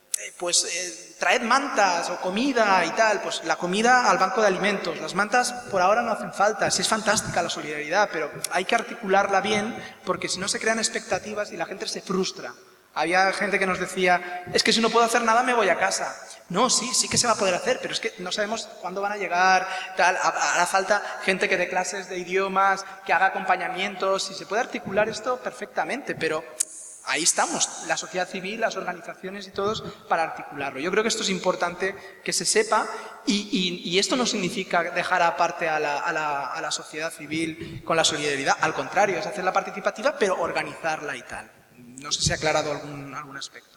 traed mantas o comida y tal, pues la comida al banco de alimentos, las mantas por ahora no hacen falta, sí es fantástica la solidaridad, pero hay que articularla bien porque si no se crean expectativas y la gente se frustra. Había gente que nos decía, es que si no puedo hacer nada me voy a casa. No, sí que se va a poder hacer, pero es que no sabemos cuándo van a llegar, tal, hará falta gente que dé clases de idiomas, que haga acompañamientos, y se puede articular esto perfectamente, pero ahí estamos, la sociedad civil, las organizaciones y todos para articularlo. Yo creo que esto es importante que se sepa y esto no significa dejar aparte a la sociedad civil con la solidaridad, al contrario, es hacerla participativa pero organizarla y tal. No sé si ha aclarado algún aspecto.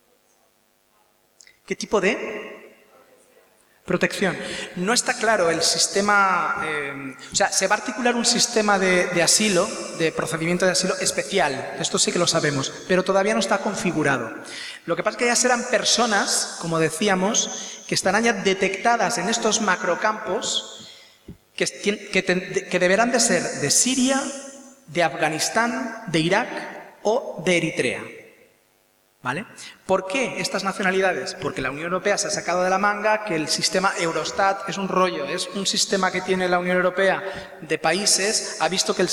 ¿Qué tipo de protección? No está claro el sistema, o sea, se va a articular un sistema de asilo, de procedimiento de asilo especial, esto sí que lo sabemos, pero todavía no está configurado. Lo que pasa es que ya serán personas, como decíamos, que estarán ya detectadas en estos macrocampos que deberán de ser de Siria, de Afganistán, de Irak o de Eritrea. ¿Vale? ¿Por qué estas nacionalidades? Porque la Unión Europea se ha sacado de la manga que el sistema Eurostat es un rollo, es un sistema que tiene la Unión Europea de países, ha visto que el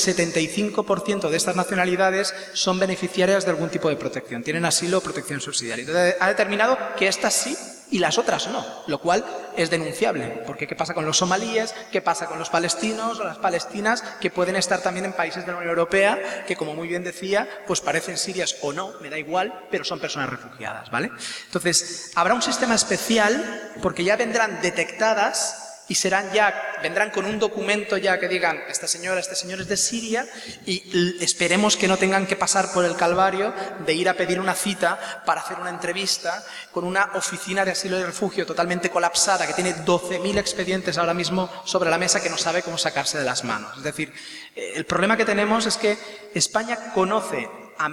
75% de estas nacionalidades son beneficiarias de algún tipo de protección, tienen asilo o protección subsidiaria. Entonces ha determinado que estas sí y las otras no, lo cual es denunciable, porque ¿qué pasa con los somalíes? ¿Qué pasa con los palestinos o las palestinas que pueden estar también en países de la Unión Europea que, como muy bien decía, pues parecen sirias o no, me da igual, pero son personas refugiadas, ¿vale? Entonces, habrá un sistema especial porque ya vendrán detectadas y vendrán con un documento ya que digan esta señora, este señor es de Siria y esperemos que no tengan que pasar por el calvario de ir a pedir una cita para hacer una entrevista con una oficina de asilo y refugio totalmente colapsada que tiene 12.000 expedientes ahora mismo sobre la mesa que no sabe cómo sacarse de las manos. Es decir, el problema que tenemos es que España conoce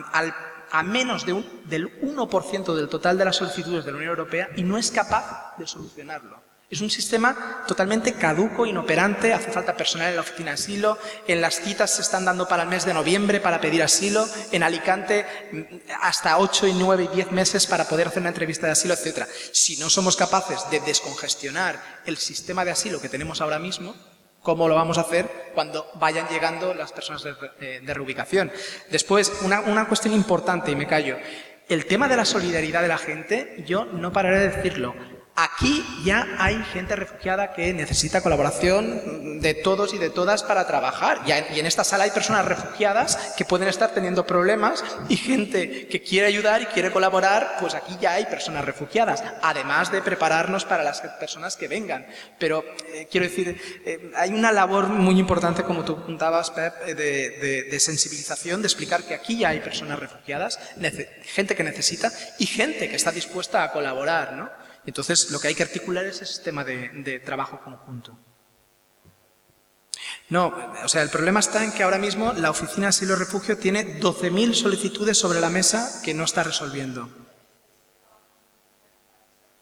a menos del 1% del total de las solicitudes de la Unión Europea y no es capaz de solucionarlo. Es un sistema totalmente caduco, inoperante, hace falta personal en la oficina de asilo, en las citas se están dando para el mes de noviembre para pedir asilo, en Alicante hasta 8, 9 y 10 meses para poder hacer una entrevista de asilo, etc. Si no somos capaces de descongestionar el sistema de asilo que tenemos ahora mismo, ¿cómo lo vamos a hacer cuando vayan llegando las personas de reubicación? Después, una cuestión importante, y me callo. El tema de la solidaridad de la gente, yo no pararé de decirlo. Aquí ya hay gente refugiada que necesita colaboración de todos y de todas para trabajar. Y en esta sala hay personas refugiadas que pueden estar teniendo problemas y gente que quiere ayudar y quiere colaborar, pues aquí ya hay personas refugiadas, además de prepararnos para las personas que vengan. Pero quiero decir, hay una labor muy importante, como tú apuntabas, Pep, de sensibilización, de explicar que aquí ya hay personas refugiadas, gente que necesita y gente que está dispuesta a colaborar, ¿no? Entonces, lo que hay que articular es el sistema de trabajo conjunto. No, o sea, el problema está en que ahora mismo la Oficina de Asilo y Refugio tiene 12.000 solicitudes sobre la mesa que no está resolviendo.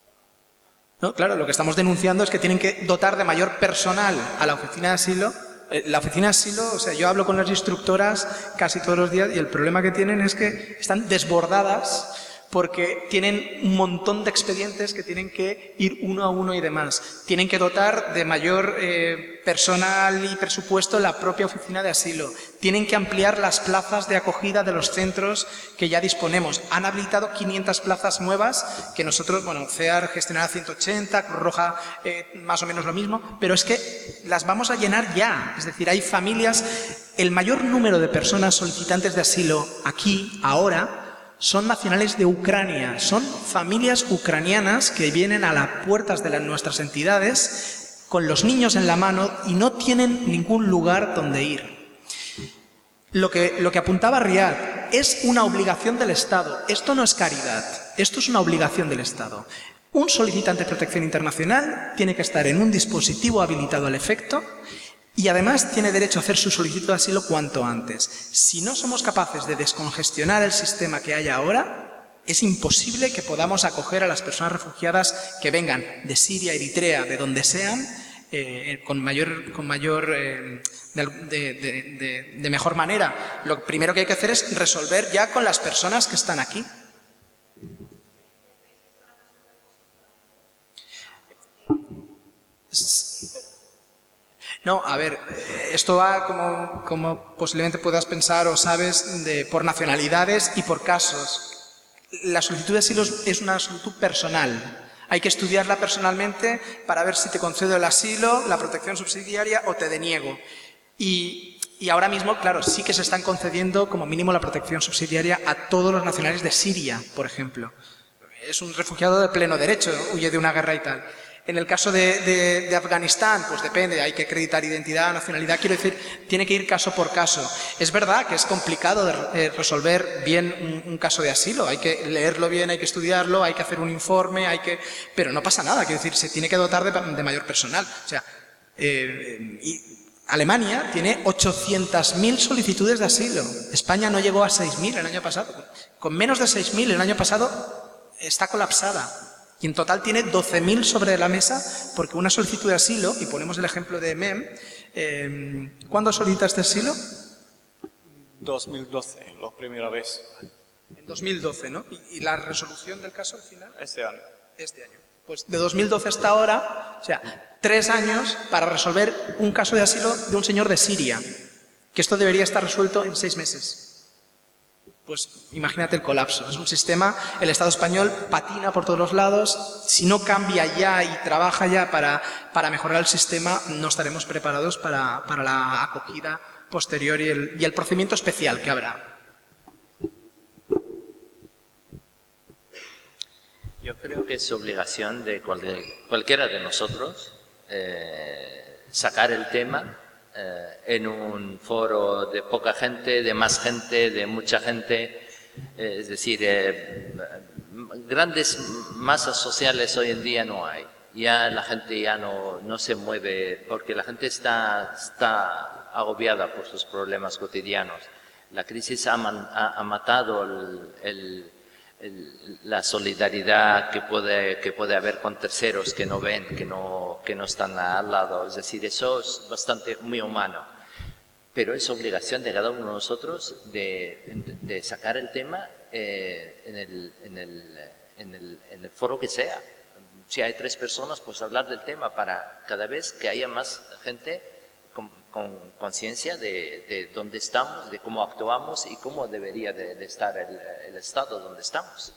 No, claro, lo que estamos denunciando es que tienen que dotar de mayor personal a la Oficina de Asilo La oficina de asilo, o sea, yo hablo con las instructoras casi todos los días y el problema que tienen es que están desbordadas porque tienen un montón de expedientes que tienen que ir uno a uno y demás. Tienen que dotar de mayor personal y presupuesto la propia oficina de asilo. Tienen que ampliar las plazas de acogida de los centros que ya disponemos. Han habilitado 500 plazas nuevas que nosotros, bueno, CEAR gestionará 180, Cruz Roja más o menos lo mismo, pero es que las vamos a llenar ya. Es decir, hay familias, el mayor número de personas solicitantes de asilo aquí, ahora, son nacionales de Ucrania, son familias ucranianas que vienen a las puertas de nuestras entidades con los niños en la mano y no tienen ningún lugar donde ir. Lo que apuntaba Riad es una obligación del Estado. Esto no es caridad, esto es una obligación del Estado. Un solicitante de protección internacional tiene que estar en un dispositivo habilitado al efecto y además tiene derecho a hacer su solicitud de asilo cuanto antes. Si no somos capaces de descongestionar el sistema que hay ahora, es imposible que podamos acoger a las personas refugiadas que vengan de Siria, Eritrea, de donde sean, de mejor manera. Lo primero que hay que hacer es resolver ya con las personas que están aquí. No, a ver, esto va como posiblemente puedas pensar o sabes por nacionalidades y por casos. La solicitud de asilo es una solicitud personal. Hay que estudiarla personalmente para ver si te concedo el asilo, la protección subsidiaria o te deniego. Y ahora mismo, claro, sí que se están concediendo como mínimo la protección subsidiaria a todos los nacionales de Siria, por ejemplo. Es un refugiado de pleno derecho, huye de una guerra y tal. En el caso de Afganistán, pues depende, hay que acreditar identidad, nacionalidad, quiero decir, tiene que ir caso por caso. Es verdad que es complicado resolver bien un caso de asilo, hay que leerlo bien, hay que estudiarlo, hay que hacer un informe, pero no pasa nada, quiero decir, se tiene que dotar de mayor personal. O sea, Alemania tiene 800.000 solicitudes de asilo, España no llegó a 6.000 el año pasado, con menos de 6.000 el año pasado está colapsada. Y en total tiene 12.000 sobre la mesa porque una solicitud de asilo, y ponemos el ejemplo de MEM, ¿cuándo solicitaste asilo? 2012, la primera vez. En 2012, ¿no? ¿Y la resolución del caso al final? Este año. Este año. Pues de 2012 hasta ahora, o sea, 3 años para resolver un caso de asilo de un señor de Siria, que esto debería estar resuelto en 6 meses. Pues imagínate el colapso. Es un sistema, el Estado español patina por todos los lados. Si no cambia ya y trabaja ya para mejorar el sistema, no estaremos preparados para la acogida posterior y el procedimiento especial que habrá. Yo creo que es obligación de cualquiera de nosotros sacar el tema en un foro de poca gente, de más gente, de mucha gente, es decir, grandes masas sociales hoy en día no hay. Ya la gente ya no se mueve porque la gente está agobiada por sus problemas cotidianos. La crisis ha matado la solidaridad que puede haber con terceros que no ven, que no están al lado. Es decir, eso es muy humano. Pero es obligación de cada uno de nosotros de sacar el tema en el foro que sea. Si hay 3 personas, pues hablar del tema para cada vez que haya más gente con conciencia de dónde estamos, de cómo actuamos y cómo debería de estar el Estado donde estamos.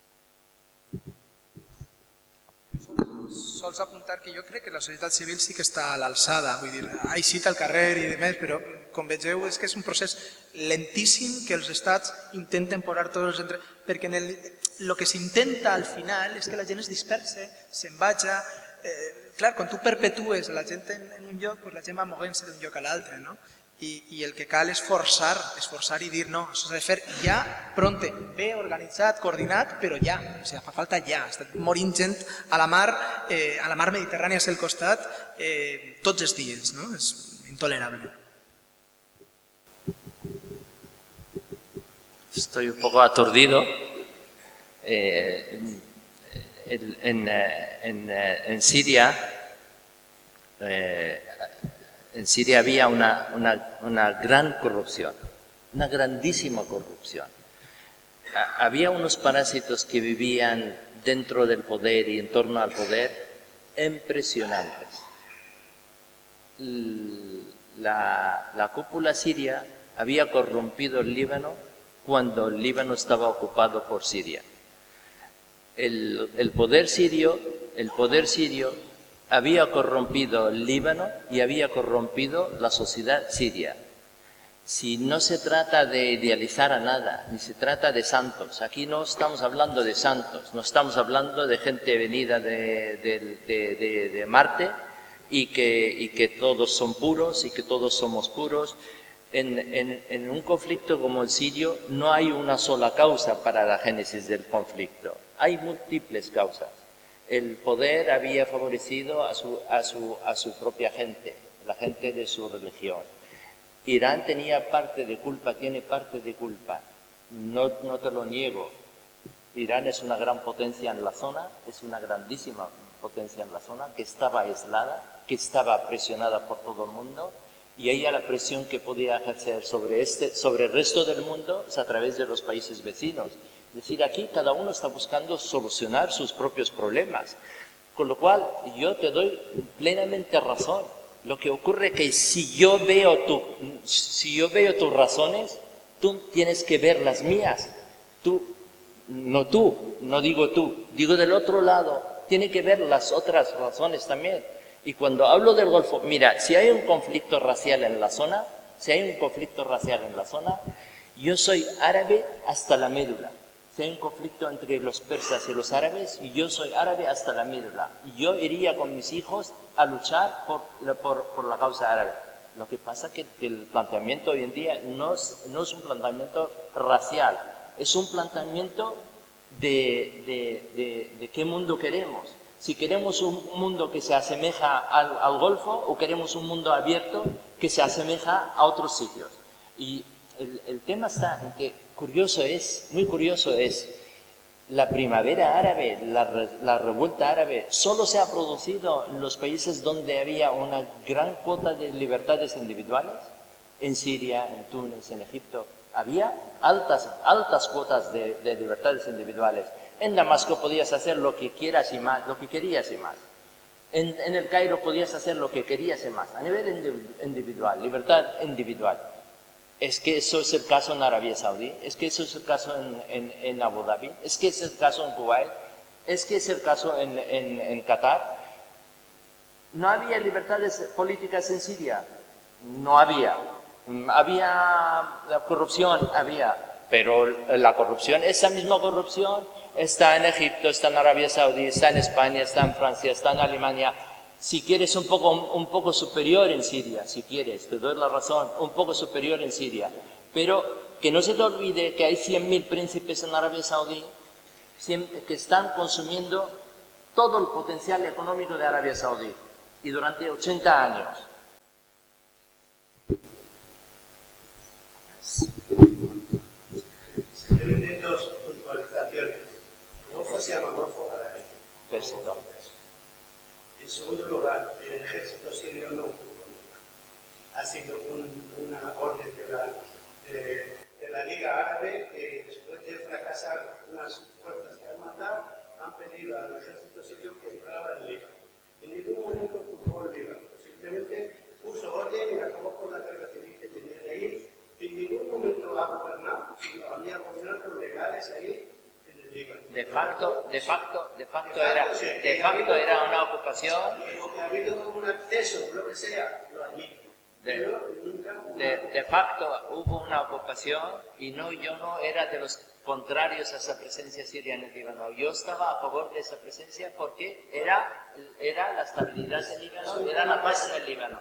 Sols apuntar que jo crec que la societat civil sí que està a l'alçada, vull dir, hay cita al carrer i demés, però com vegeu és que és un procés lentíssim que els estats intenten posar tots els perquè lo que s'intenta al final és que la gent es disperse, se'n vaja. Clar, quan tu perpetues la gent en un lloc, pues la gent va movent-se d'un lloc a l'altre, no? I el que cal és forçar i dir no, això s'ha de fer ja, pronte, bé organitzat, coordinat, però ja, o sigui, fa falta ja. Està morint gent a la mar Mediterrània al costat tots els dies, no? És intolerable. Estoy un poco aturdido. En Siria En Siria había una gran corrupción, una grandísima corrupción. Había unos parásitos que vivían dentro del poder y en torno al poder impresionantes. La cúpula siria había corrompido el Líbano cuando el Líbano estaba ocupado por Siria. El poder sirio había corrompido el Líbano y había corrompido la sociedad siria. Si no se trata de idealizar a nada, ni se trata de santos, aquí no estamos hablando de santos, no estamos hablando de gente venida de Marte y que todos son puros y que todos somos puros. En un conflicto como el sirio no hay una sola causa para la génesis del conflicto, hay múltiples causas. El poder había favorecido a su propia gente, la gente de su religión. Irán tenía parte de culpa, tiene parte de culpa, no te lo niego. Irán es una gran potencia en la zona, es una grandísima potencia en la zona, que estaba aislada, que estaba presionada por todo el mundo, y ella la presión que podía ejercer sobre el resto del mundo es a través de los países vecinos. Es decir, aquí cada uno está buscando solucionar sus propios problemas, con lo cual yo te doy plenamente razón. Lo que ocurre es que si yo veo tus razones, tú tienes que ver las mías. No digo tú, digo del otro lado, tiene que ver las otras razones también. Y cuando hablo del Golfo, mira, si hay un conflicto racial en la zona, yo soy árabe hasta la médula. Si hay un conflicto entre los persas y los árabes, y yo soy árabe hasta la médula. Y yo iría con mis hijos a luchar por la causa árabe. Lo que pasa es que el planteamiento hoy en día no es un planteamiento racial, es un planteamiento de qué mundo queremos. Si queremos un mundo que se asemeja al Golfo o queremos un mundo abierto que se asemeja a otros sitios. Y el tema está en que muy curioso es, la primavera árabe, la revuelta árabe, solo se ha producido en los países donde había una gran cuota de libertades individuales. En Siria, en Túnez, en Egipto, había altas cuotas de libertades individuales. En Damasco podías hacer lo que quieras y más, lo que querías y más. En el Cairo podías hacer lo que querías y más, a nivel individual, libertad individual. ¿Es que eso es el caso en Arabia Saudí? ¿Es que eso es el caso en Abu Dhabi? ¿Es que es el caso en Kuwait? ¿Es que es el caso en Qatar? ¿No había libertades políticas en Siria? No había. ¿Había la corrupción? Había. Pero la corrupción, esa misma corrupción, está en Egipto, está en Arabia Saudí, está en España, está en Francia, está en Alemania. Si quieres un poco superior en Siria, si quieres, te doy la razón, un poco superior en Siria. Pero que no se te olvide que hay 100.000 príncipes en Arabia Saudí que están consumiendo todo el potencial económico de Arabia Saudí, y durante 80 años. Simplemente dos puntualizaciones. El Golfo se llama Golfo Árabe. Perfecto. En segundo lugar, el ejército sirio no ha sido una orden de la Liga Árabe que después de fracasar unas fuerzas que han matado, han pedido al ejército sirio que entrara en Líbano. En ningún momento ocupó el Líbano, simplemente puso orden y acabó con la guerra civil que tenía ahí. En ningún momento ha gobernado, sino había gobiernos legales ahí. De facto era una ocupación. Que ha habido un acceso, lo que sea, lo admito. De facto hubo una ocupación y yo no era de los contrarios a esa presencia siria en el Líbano. Yo estaba a favor de esa presencia porque era la estabilidad del Líbano, era la paz en el Líbano.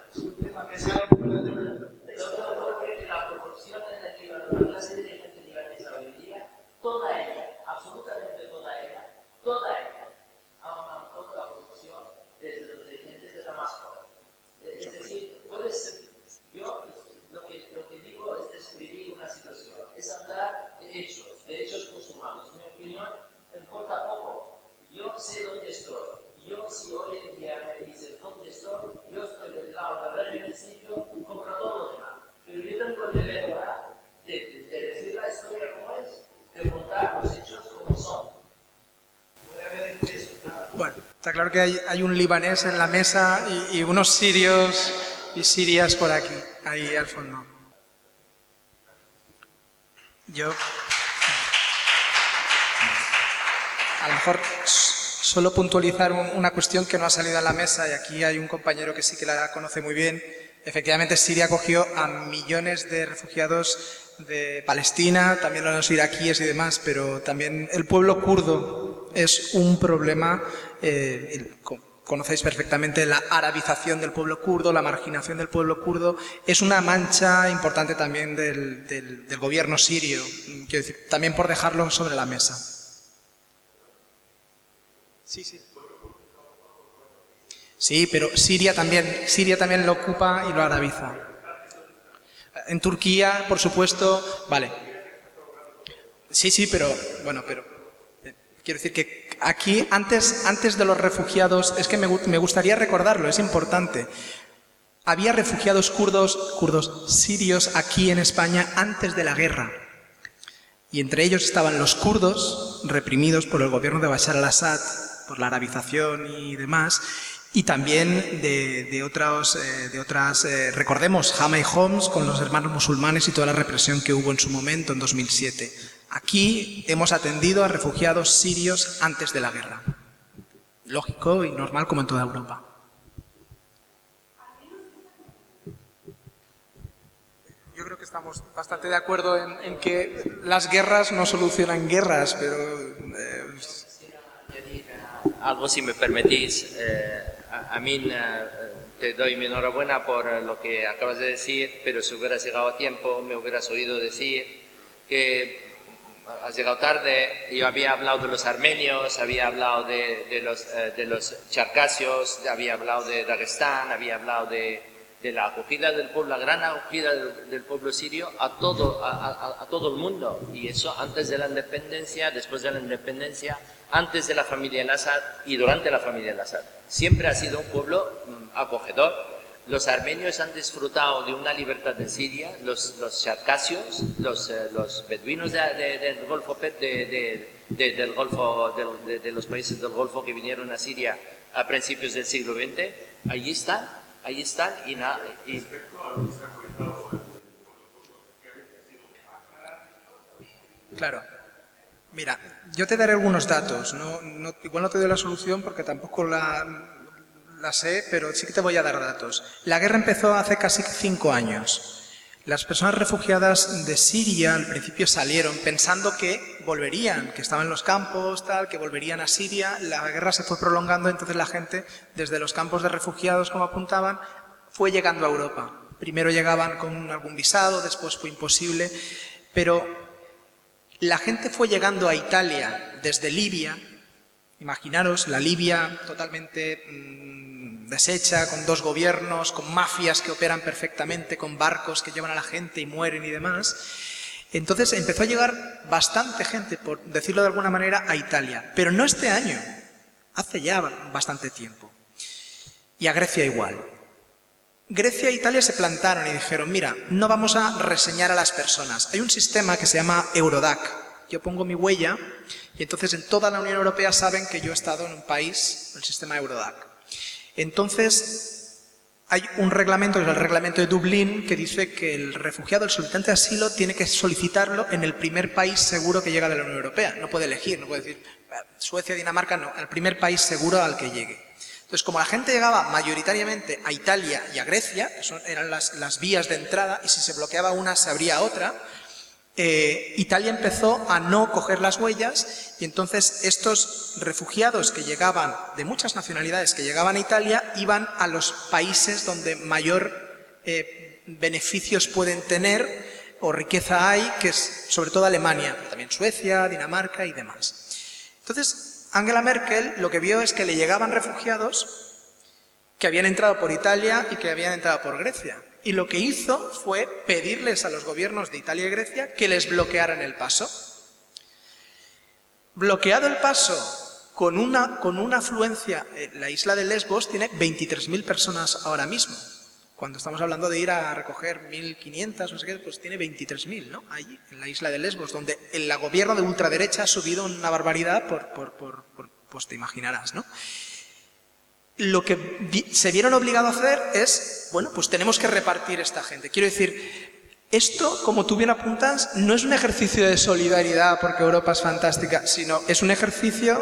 Porque la corrupción en el Líbano, la clase dirigente libanesa hoy en día, toda ella, absolutamente toda ella, ha aumentado la corrupción desde los dirigentes de Damasco. Es decir, yo lo que digo es describir una situación, es hablar de hechos consumados. Mi opinión importa poco. Yo sé dónde estoy. Yo, si hoy en día me dicen dónde estoy, yo estoy del lado del régimen sirio Está claro que hay un libanés en la mesa y unos sirios y sirias por aquí, ahí al fondo. Yo, a lo mejor, solo puntualizar una cuestión que no ha salido a la mesa, y aquí hay un compañero que sí que la conoce muy bien. Efectivamente, Siria acogió a millones de refugiados de Palestina, también los iraquíes y demás, pero también el pueblo kurdo es un problema. Conocéis perfectamente la arabización del pueblo kurdo, la marginación del pueblo kurdo. Es una mancha importante también del gobierno sirio, quiero decir, también por dejarlo sobre la mesa. Sí, sí. Sí, pero Siria también lo ocupa y lo arabiza. En Turquía, por supuesto, vale. Sí, pero bueno, quiero decir que aquí, antes de los refugiados, es que me gustaría recordarlo, es importante. Había refugiados kurdos sirios aquí en España antes de la guerra. Y entre ellos estaban los kurdos, reprimidos por el gobierno de Bashar al-Assad, por la arabización y demás, y también de otras, recordemos, Hama y Homs con los hermanos musulmanes y toda la represión que hubo en su momento, en 2007. Aquí hemos atendido a refugiados sirios antes de la guerra. Lógico y normal como en toda Europa. Yo creo que estamos bastante de acuerdo en que las guerras no solucionan guerras, pero... Algo, si me permitís, Amin, te doy mi enhorabuena por lo que acabas de decir, pero si hubieras llegado a tiempo me hubieras oído decir que has llegado tarde. Yo había hablado de los armenios, había hablado de los charcasios, había hablado de Dagestán, había hablado de la acogida del pueblo, la gran acogida del pueblo sirio a todo el mundo. Y eso antes de la independencia, después de la independencia, antes de la familia al-Assad y durante la familia al-Assad. Siempre ha sido un pueblo acogedor. Los armenios han disfrutado de una libertad en Siria, los charcasios, los beduinos del Golfo, del Golfo, de los países del Golfo que vinieron a Siria a principios del siglo XX, allí están y Claro. Mira, yo te daré algunos datos. Igual no te doy la solución porque tampoco la sé, pero sí que te voy a dar datos. La guerra empezó hace casi 5 años. Las personas refugiadas de Siria al principio salieron pensando que volverían, que estaban en los campos, que volverían a Siria. La guerra se fue prolongando, entonces la gente desde los campos de refugiados, como apuntaban, fue llegando a Europa. Primero llegaban con algún visado, después fue imposible, pero la gente fue llegando a Italia desde Libia. Imaginaros la Libia totalmente deshecha, con 2 gobiernos, con mafias que operan perfectamente, con barcos que llevan a la gente y mueren y demás. Entonces empezó a llegar bastante gente, por decirlo de alguna manera, a Italia. Pero no este año, hace ya bastante tiempo. Y a Grecia igual. Grecia e Italia se plantaron y dijeron, mira, no vamos a reseñar a las personas. Hay un sistema que se llama Eurodac. Yo pongo mi huella y entonces en toda la Unión Europea saben que yo he estado en un país, el sistema Eurodac. Entonces hay un reglamento, que es el reglamento de Dublín, que dice que el refugiado, el solicitante de asilo, tiene que solicitarlo en el primer país seguro que llega de la Unión Europea. No puede elegir, no puede decir Suecia, Dinamarca, no, el primer país seguro al que llegue. Entonces, como la gente llegaba mayoritariamente a Italia y a Grecia, que eran las vías de entrada, y si se bloqueaba una se abría otra, Italia empezó a no coger las huellas y entonces estos refugiados que llegaban, de muchas nacionalidades que llegaban a Italia, iban a los países donde mayor beneficios pueden tener o riqueza hay, que es sobre todo Alemania, pero también Suecia, Dinamarca y demás. Entonces, Angela Merkel lo que vio es que le llegaban refugiados que habían entrado por Italia y que habían entrado por Grecia. Y lo que hizo fue pedirles a los gobiernos de Italia y Grecia que les bloquearan el paso. Bloqueado el paso con una afluencia, la isla de Lesbos tiene 23.000 personas ahora mismo. Cuando estamos hablando de ir a recoger 1.500, no sé qué, pues tiene 23.000, ¿no? Allí, en la isla de Lesbos, donde el gobierno de ultraderecha ha subido una barbaridad pues te imaginarás, ¿no? lo que se vieron obligados a hacer es, bueno, pues tenemos que repartir esta gente. Quiero decir, esto, como tú bien apuntas, no es un ejercicio de solidaridad porque Europa es fantástica, sino es un ejercicio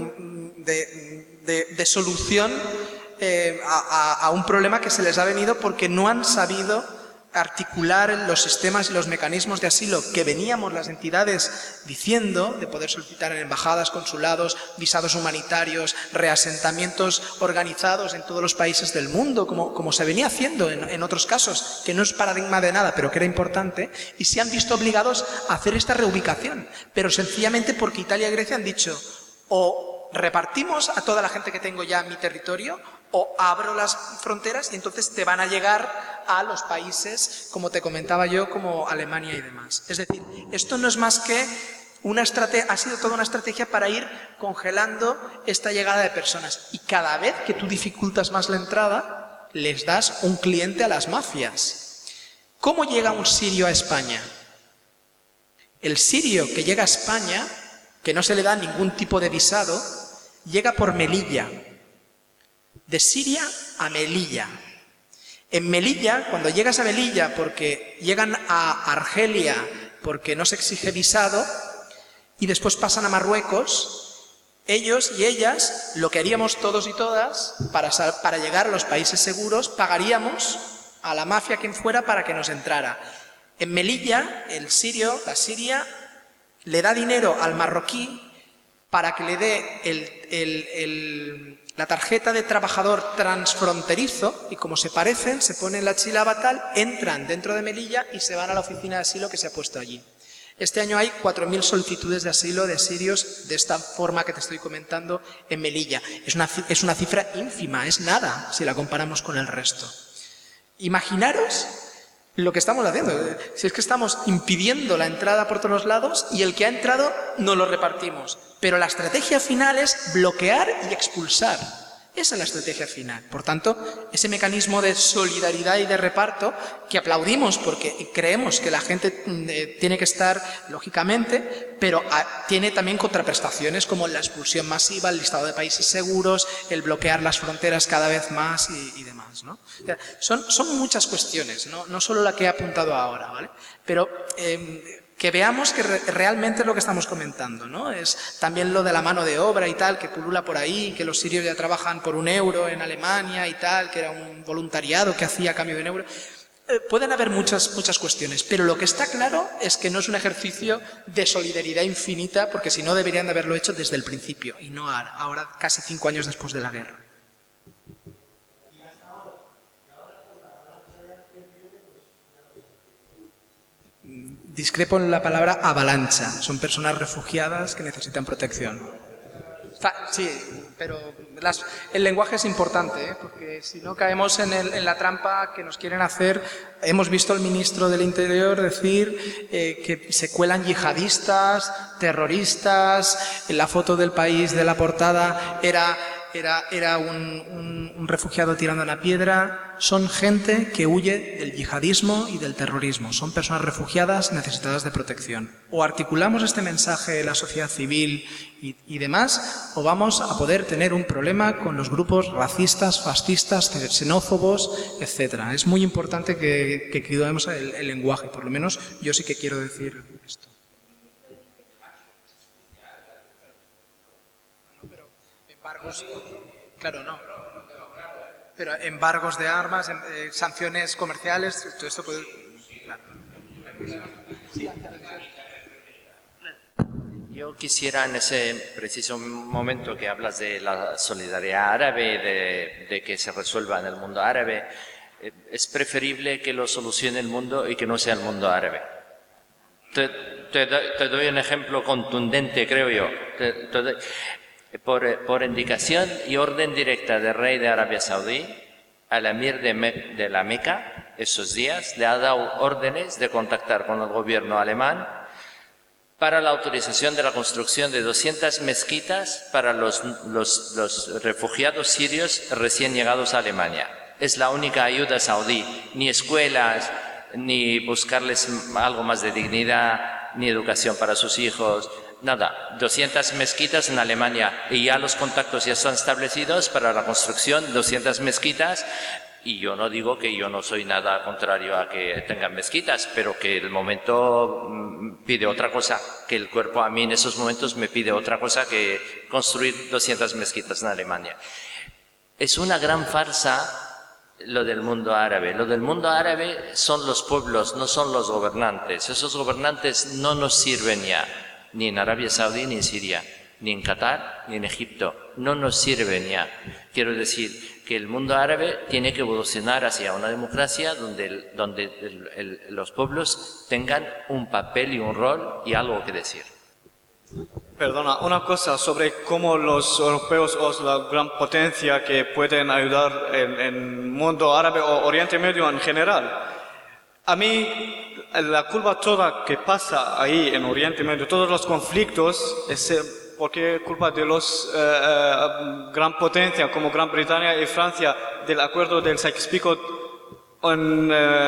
de solución a un problema que se les ha venido porque no han sabido articular los sistemas y los mecanismos de asilo que veníamos las entidades diciendo, de poder solicitar en embajadas, consulados, visados humanitarios, reasentamientos organizados en todos los países del mundo, como se venía haciendo en otros casos, que no es paradigma de nada, pero que era importante, y se han visto obligados a hacer esta reubicación, pero sencillamente porque Italia y Grecia han dicho, o repartimos a toda la gente que tengo ya en mi territorio, o abro las fronteras y entonces te van a llegar a los países, como te comentaba yo, como Alemania y demás. Es decir, esto no es más que ha sido toda una estrategia para ir congelando esta llegada de personas. Y cada vez que tú dificultas más la entrada, les das un cliente a las mafias. ¿Cómo llega un sirio a España? El sirio que llega a España, que no se le da ningún tipo de visado, llega por Melilla. De Siria a Melilla. En Melilla, cuando llegas a Melilla, porque llegan a Argelia porque no se exige visado, y después pasan a Marruecos, ellos y ellas, lo que haríamos todos y todas, para llegar a los países seguros, pagaríamos a la mafia quien fuera para que nos entrara. En Melilla, el sirio, la siria, le da dinero al marroquí para que le dé la tarjeta de trabajador transfronterizo, y como se parecen, se ponen la chilaba tal, entran dentro de Melilla y se van a la oficina de asilo que se ha puesto allí. Este año hay 4.000 solicitudes de asilo de sirios de esta forma que te estoy comentando en Melilla. Es una cifra ínfima, es nada si la comparamos con el resto. Imaginaros lo que estamos haciendo. Si es que estamos impidiendo la entrada por todos lados y el que ha entrado no lo repartimos. Pero la estrategia final es bloquear y expulsar. Esa es la estrategia final. Por tanto, ese mecanismo de solidaridad y de reparto que aplaudimos porque creemos que la gente tiene que estar, lógicamente, pero tiene también contraprestaciones como la expulsión masiva, el listado de países seguros, el bloquear las fronteras cada vez más y demás, ¿no? O sea, son muchas cuestiones, no solo la que he apuntado ahora, ¿vale? Pero que veamos que realmente es lo que estamos comentando, ¿no? Es también lo de la mano de obra y tal, que pulula por ahí, que los sirios ya trabajan por €1 en Alemania y tal, que era un voluntariado que hacía a cambio de €1. Pueden haber muchas cuestiones, pero lo que está claro es que no es un ejercicio de solidaridad infinita, porque si no deberían de haberlo hecho desde el principio, y no ahora casi 5 años después de la guerra. Discrepo en la palabra avalancha. Son personas refugiadas que necesitan protección. Sí, pero el lenguaje es importante, porque si no caemos en la trampa que nos quieren hacer. Hemos visto al ministro del Interior decir que se cuelan yihadistas, terroristas. En la foto del País de la portada era un refugiado tirando una piedra. Son gente que huye del yihadismo y del terrorismo. Son personas refugiadas necesitadas de protección. O articulamos este mensaje de la sociedad civil y demás, o vamos a poder tener un problema con los grupos racistas, fascistas, xenófobos, etc. Es muy importante que cuidemos el lenguaje. Por lo menos yo sí que quiero decir esto. Claro, no. Pero embargos de armas, sanciones comerciales, todo esto puede... Claro. Yo quisiera en ese preciso momento que hablas de la solidaridad árabe, de que se resuelva en el mundo árabe, es preferible que lo solucione el mundo y que no sea el mundo árabe. Te doy un ejemplo contundente, creo yo. Por indicación y orden directa del rey de Arabia Saudí, al emir de la Meca, esos días, le ha dado órdenes de contactar con el gobierno alemán para la autorización de la construcción de 200 mezquitas para los refugiados sirios recién llegados a Alemania. Es la única ayuda saudí, ni escuelas, ni buscarles algo más de dignidad, ni educación para sus hijos, nada, 200 mezquitas en Alemania y ya los contactos ya están establecidos para la construcción, 200 mezquitas. Y yo no digo que yo no soy nada contrario a que tengan mezquitas, pero que el momento pide otra cosa, que el cuerpo a mí en esos momentos me pide otra cosa que construir 200 mezquitas en Alemania. Es una gran farsa lo del mundo árabe. Lo del mundo árabe son los pueblos, no son los gobernantes. Esos gobernantes no nos sirven ya, ni en Arabia Saudí ni en Siria, ni en Qatar ni en Egipto. No nos sirven ya. Quiero decir que el mundo árabe tiene que evolucionar hacia una democracia donde los pueblos tengan un papel y un rol y algo que decir. Perdona, una cosa sobre cómo los europeos o la gran potencia que pueden ayudar en el mundo árabe o Oriente Medio en general. A mí, la culpa toda que pasa ahí en Oriente Medio, todos los conflictos, es porque es culpa de los gran potencia como Gran Bretaña y Francia del acuerdo del Sykes-Picot en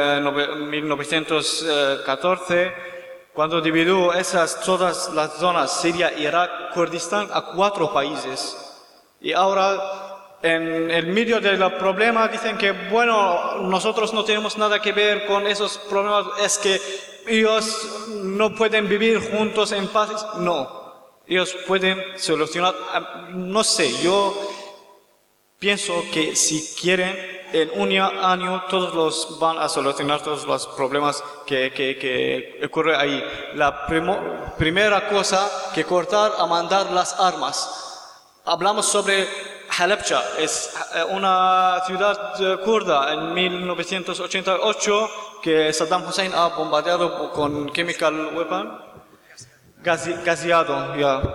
1914, cuando dividió todas las zonas, Siria, Irak, Kurdistán, a 4 países. Y ahora, en el medio del problema, dicen que, bueno, nosotros no tenemos nada que ver con esos problemas, es que ellos no pueden vivir juntos en paz. No. Ellos pueden solucionar, no sé, yo pienso que si quieren, en un año todos van a solucionar todos los problemas que ocurren ahí. La primera cosa que cortar a mandar las armas. Hablamos sobre Halabja, es una ciudad kurda en 1988 que Saddam Hussein ha bombardeado con chemical weapon. Gaseado, ya.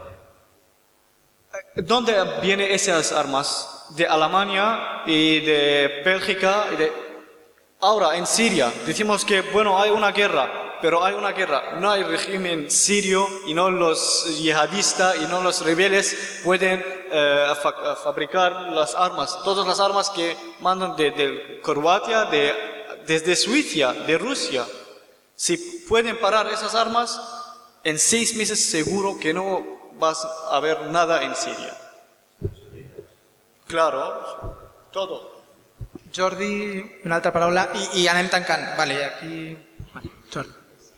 ¿Dónde vienen esas armas? De Alemania y de Bélgica. Ahora, en Siria, decimos que, bueno, hay una guerra, pero hay una guerra. No hay régimen sirio y no los yihadistas y no los rebeldes pueden fabricar las armas. Todas las armas que mandan de Croacia, desde Suiza, de Rusia. Si pueden parar esas armas, en 6 meses seguro que no vas a ver nada en Siria. Claro, todo. Jordi, una altra paraula, i anem tancant. Vale, aquí... Vale, Jordi.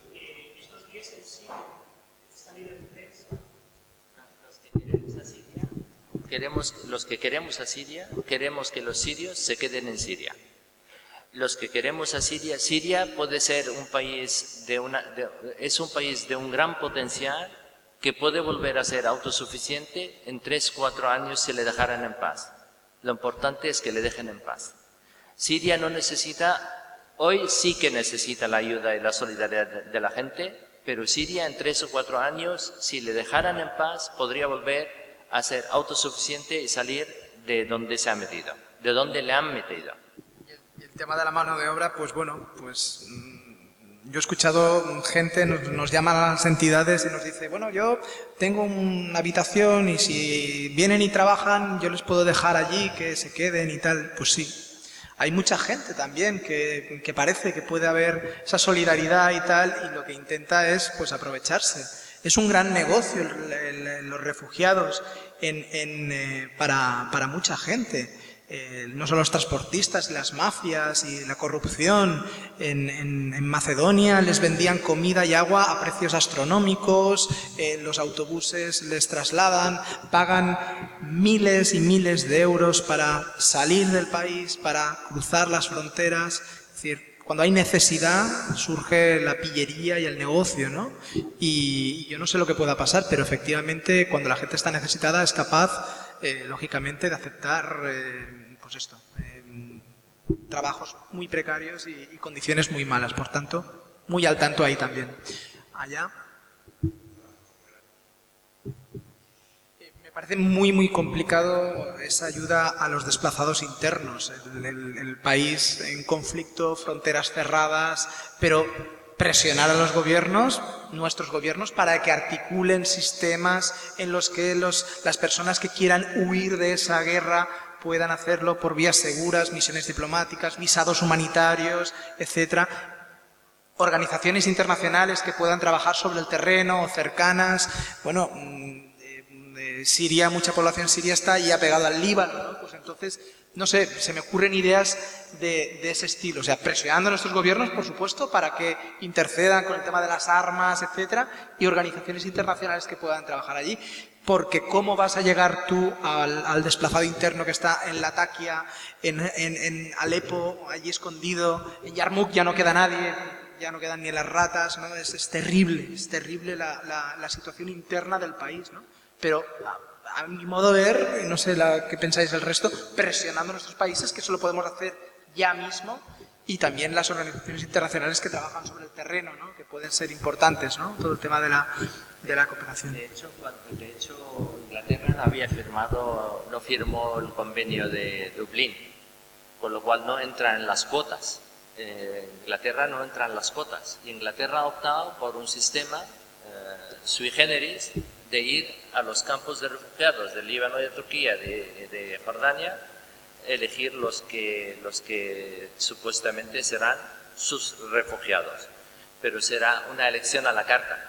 Los que queremos a Siria, queremos que los sirios se queden en Siria. Los que queremos a Siria, Siria puede ser un país es un país de un gran potencial que puede volver a ser autosuficiente en 3-4 años si le dejaran en paz. Lo importante es que le dejen en paz. Siria no necesita, hoy sí que necesita la ayuda y la solidaridad de la gente, pero Siria en 3 o 4 años, si le dejaran en paz, podría volver a ser autosuficiente y salir de donde se ha metido, de donde le han metido. El tema de la mano de obra, pues bueno, pues yo he escuchado gente, nos llaman a las entidades y nos dice, bueno, yo tengo una habitación y si vienen y trabajan, yo les puedo dejar allí, que se queden y tal. Pues sí, hay mucha gente también que parece que puede haber esa solidaridad y tal, y lo que intenta es pues aprovecharse. Es un gran negocio los refugiados para mucha gente. No solo los transportistas y las mafias y la corrupción. En Macedonia les vendían comida y agua a precios astronómicos, los autobuses les trasladan, pagan miles y miles de euros para salir del país, para cruzar las fronteras. Es decir, cuando hay necesidad surge la pillería y el negocio, ¿no? Y yo no sé lo que pueda pasar, pero efectivamente cuando la gente está necesitada es capaz, lógicamente, de aceptar pues esto, trabajos muy precarios y condiciones muy malas. Por tanto, muy al tanto ahí también. Allá. Me parece muy complicado esa ayuda a los desplazados internos. El país en conflicto, fronteras cerradas, pero presionar a los gobiernos, nuestros gobiernos, para que articulen sistemas en los que las personas que quieran huir de esa guerra puedan hacerlo por vías seguras, misiones diplomáticas, visados humanitarios, etc. organizaciones internacionales que puedan trabajar sobre el terreno o cercanas. Bueno, Siria, mucha población siria está ya pegada al Líbano, ¿no? Pues entonces, no sé, se me ocurren ideas de ese estilo. O sea, presionando a nuestros gobiernos, por supuesto, para que intercedan con el tema de las armas, etcétera, y organizaciones internacionales que puedan trabajar allí. Porque ¿cómo vas a llegar tú al desplazado interno que está en Latakia, en Alepo, allí escondido, en Yarmouk ya no queda nadie, ya no quedan ni las ratas, ¿no? Es terrible la situación interna del país, ¿no? Pero a mi modo de ver, no sé qué pensáis el resto, presionando a nuestros países, que eso lo podemos hacer ya mismo, y también las organizaciones internacionales que trabajan sobre el terreno, ¿no? Que pueden ser importantes, ¿no? Todo el tema de la cooperación. De hecho, Inglaterra no firmó el convenio de Dublín, con lo cual no entra en las cuotas. Inglaterra no entra en las cuotas. Inglaterra ha optado por un sistema sui generis de ir a los campos de refugiados del Líbano, de Turquía, de Jordania, elegir los que supuestamente serán sus refugiados. Pero será una elección a la carta.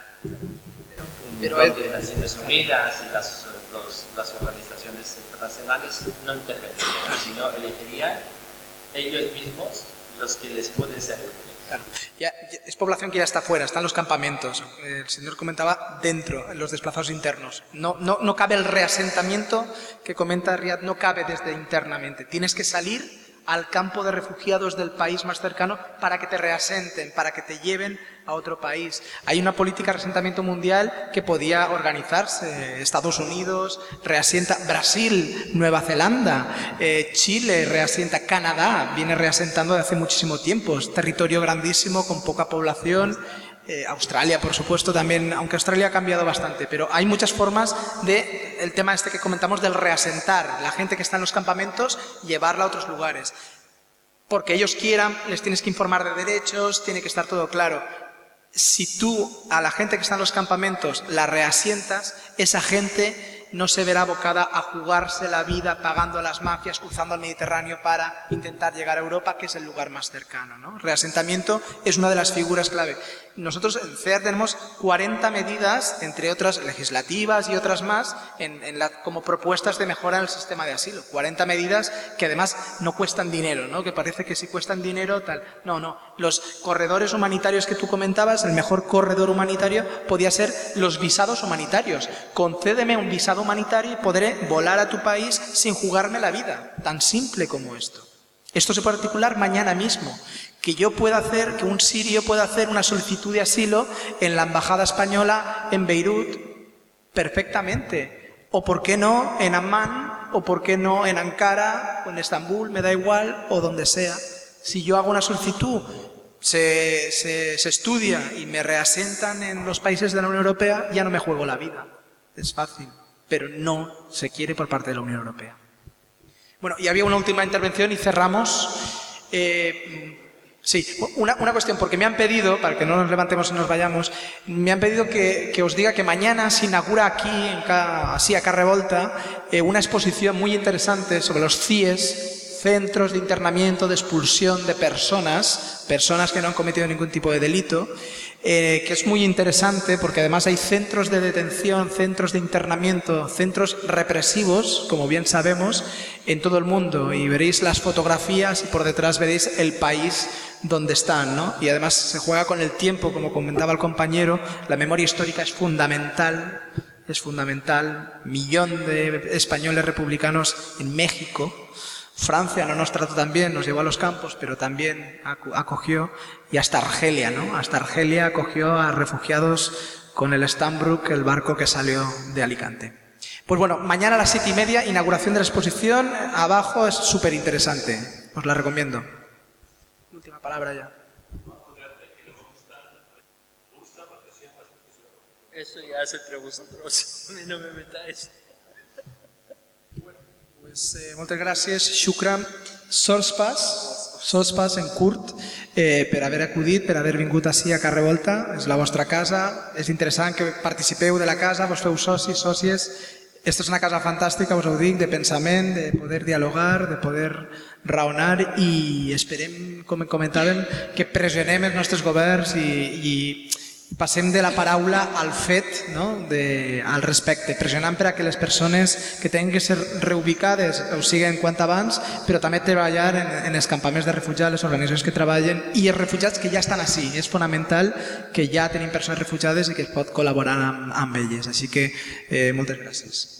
Pero donde las Naciones Unidas y las organizaciones internacionales no intervendrían, sino elegirían ellos mismos los que les pueden servir. Claro. Ya es población que ya está fuera, está en los campamentos. El señor comentaba dentro, en los desplazados internos. No cabe el reasentamiento que comenta Riad, no cabe desde internamente. Tienes que salir al campo de refugiados del país más cercano para que te reasenten, para que te lleven a otro país. Hay una política de reasentamiento mundial que podía organizarse. Estados Unidos reasienta, Brasil, Nueva Zelanda, Chile reasienta, Canadá viene reasentando desde hace muchísimo tiempo. Es territorio grandísimo con poca población. Australia, por supuesto, también, aunque Australia ha cambiado bastante, pero hay muchas formas el tema este que comentamos del reasentar, la gente que está en los campamentos, llevarla a otros lugares. Porque ellos quieran, les tienes que informar de derechos, tiene que estar todo claro. Si tú a la gente que está en los campamentos la reasientas, esa gente no se verá abocada a jugarse la vida pagando a las mafias, cruzando el Mediterráneo para intentar llegar a Europa, que es el lugar más cercano, ¿no? Reasentamiento es una de las figuras clave. Nosotros en CEAR tenemos 40 medidas, entre otras legislativas y otras más, como propuestas de mejora en el sistema de asilo. 40 medidas que además no cuestan dinero, ¿no? Que parece que si cuestan dinero, tal. No. Los corredores humanitarios que tú comentabas, el mejor corredor humanitario podía ser los visados humanitarios. Concédeme un visado humanitario y podré volar a tu país sin jugarme la vida. Tan simple como esto. Esto se puede articular mañana mismo. Que un sirio pueda hacer una solicitud de asilo en la embajada española en Beirut perfectamente. O por qué no en Amman, o por qué no en Ankara, o en Estambul, me da igual, o donde sea. Si yo hago una solicitud, se estudia y me reasentan en los países de la Unión Europea, ya no me juego la vida. Es fácil, pero no se quiere por parte de la Unión Europea. Bueno, y había una última intervención y cerramos. Sí, una cuestión, porque me han pedido, para que no nos levantemos y nos vayamos, me han pedido que os diga que mañana se inaugura aquí, así a Carrevolta, una exposición muy interesante sobre los CIES, centros de internamiento, de expulsión de personas que no han cometido ningún tipo de delito, que es muy interesante porque además hay centros de detención, centros de internamiento, centros represivos, como bien sabemos, en todo el mundo, y veréis las fotografías y por detrás veréis el país donde están, ¿no? Y además se juega con el tiempo, como comentaba el compañero, la memoria histórica es fundamental, millón de españoles republicanos en México. Francia no nos trató tan bien, nos llevó a los campos, pero también acogió, y hasta Argelia, ¿no? Hasta Argelia acogió a refugiados con el Stambrook, el barco que salió de Alicante. Pues bueno, mañana a las 7:30, inauguración de la exposición, abajo, es súper interesante, os la recomiendo. Última palabra ya. Eso ya es entre vosotros, a mí no me metáis. Moltes gràcies, Shukran, Sorspas en curt, per haver acudit, per haver vingut ací a Carrevolta. És la vostra casa, és interessant que participeu de la casa, vos feu socis, sòcies, Esta és una casa fantàstica, us ho dic, de pensament, de poder dialogar, de poder raonar i esperem, com comentàvem, que pressionem els nostres governs i passem de la paraula al fet, no? Al respecte, pressionant per a que les persones que tenen que ser reubicades ho siguen quant abans, però també treballar en els campaments de refugiats, les organitzacions que treballen i els refugiats que ja estan ací. És fonamental que ja tenim persones refugiades i que es pot col·laborar amb elles. Així que moltes gràcies.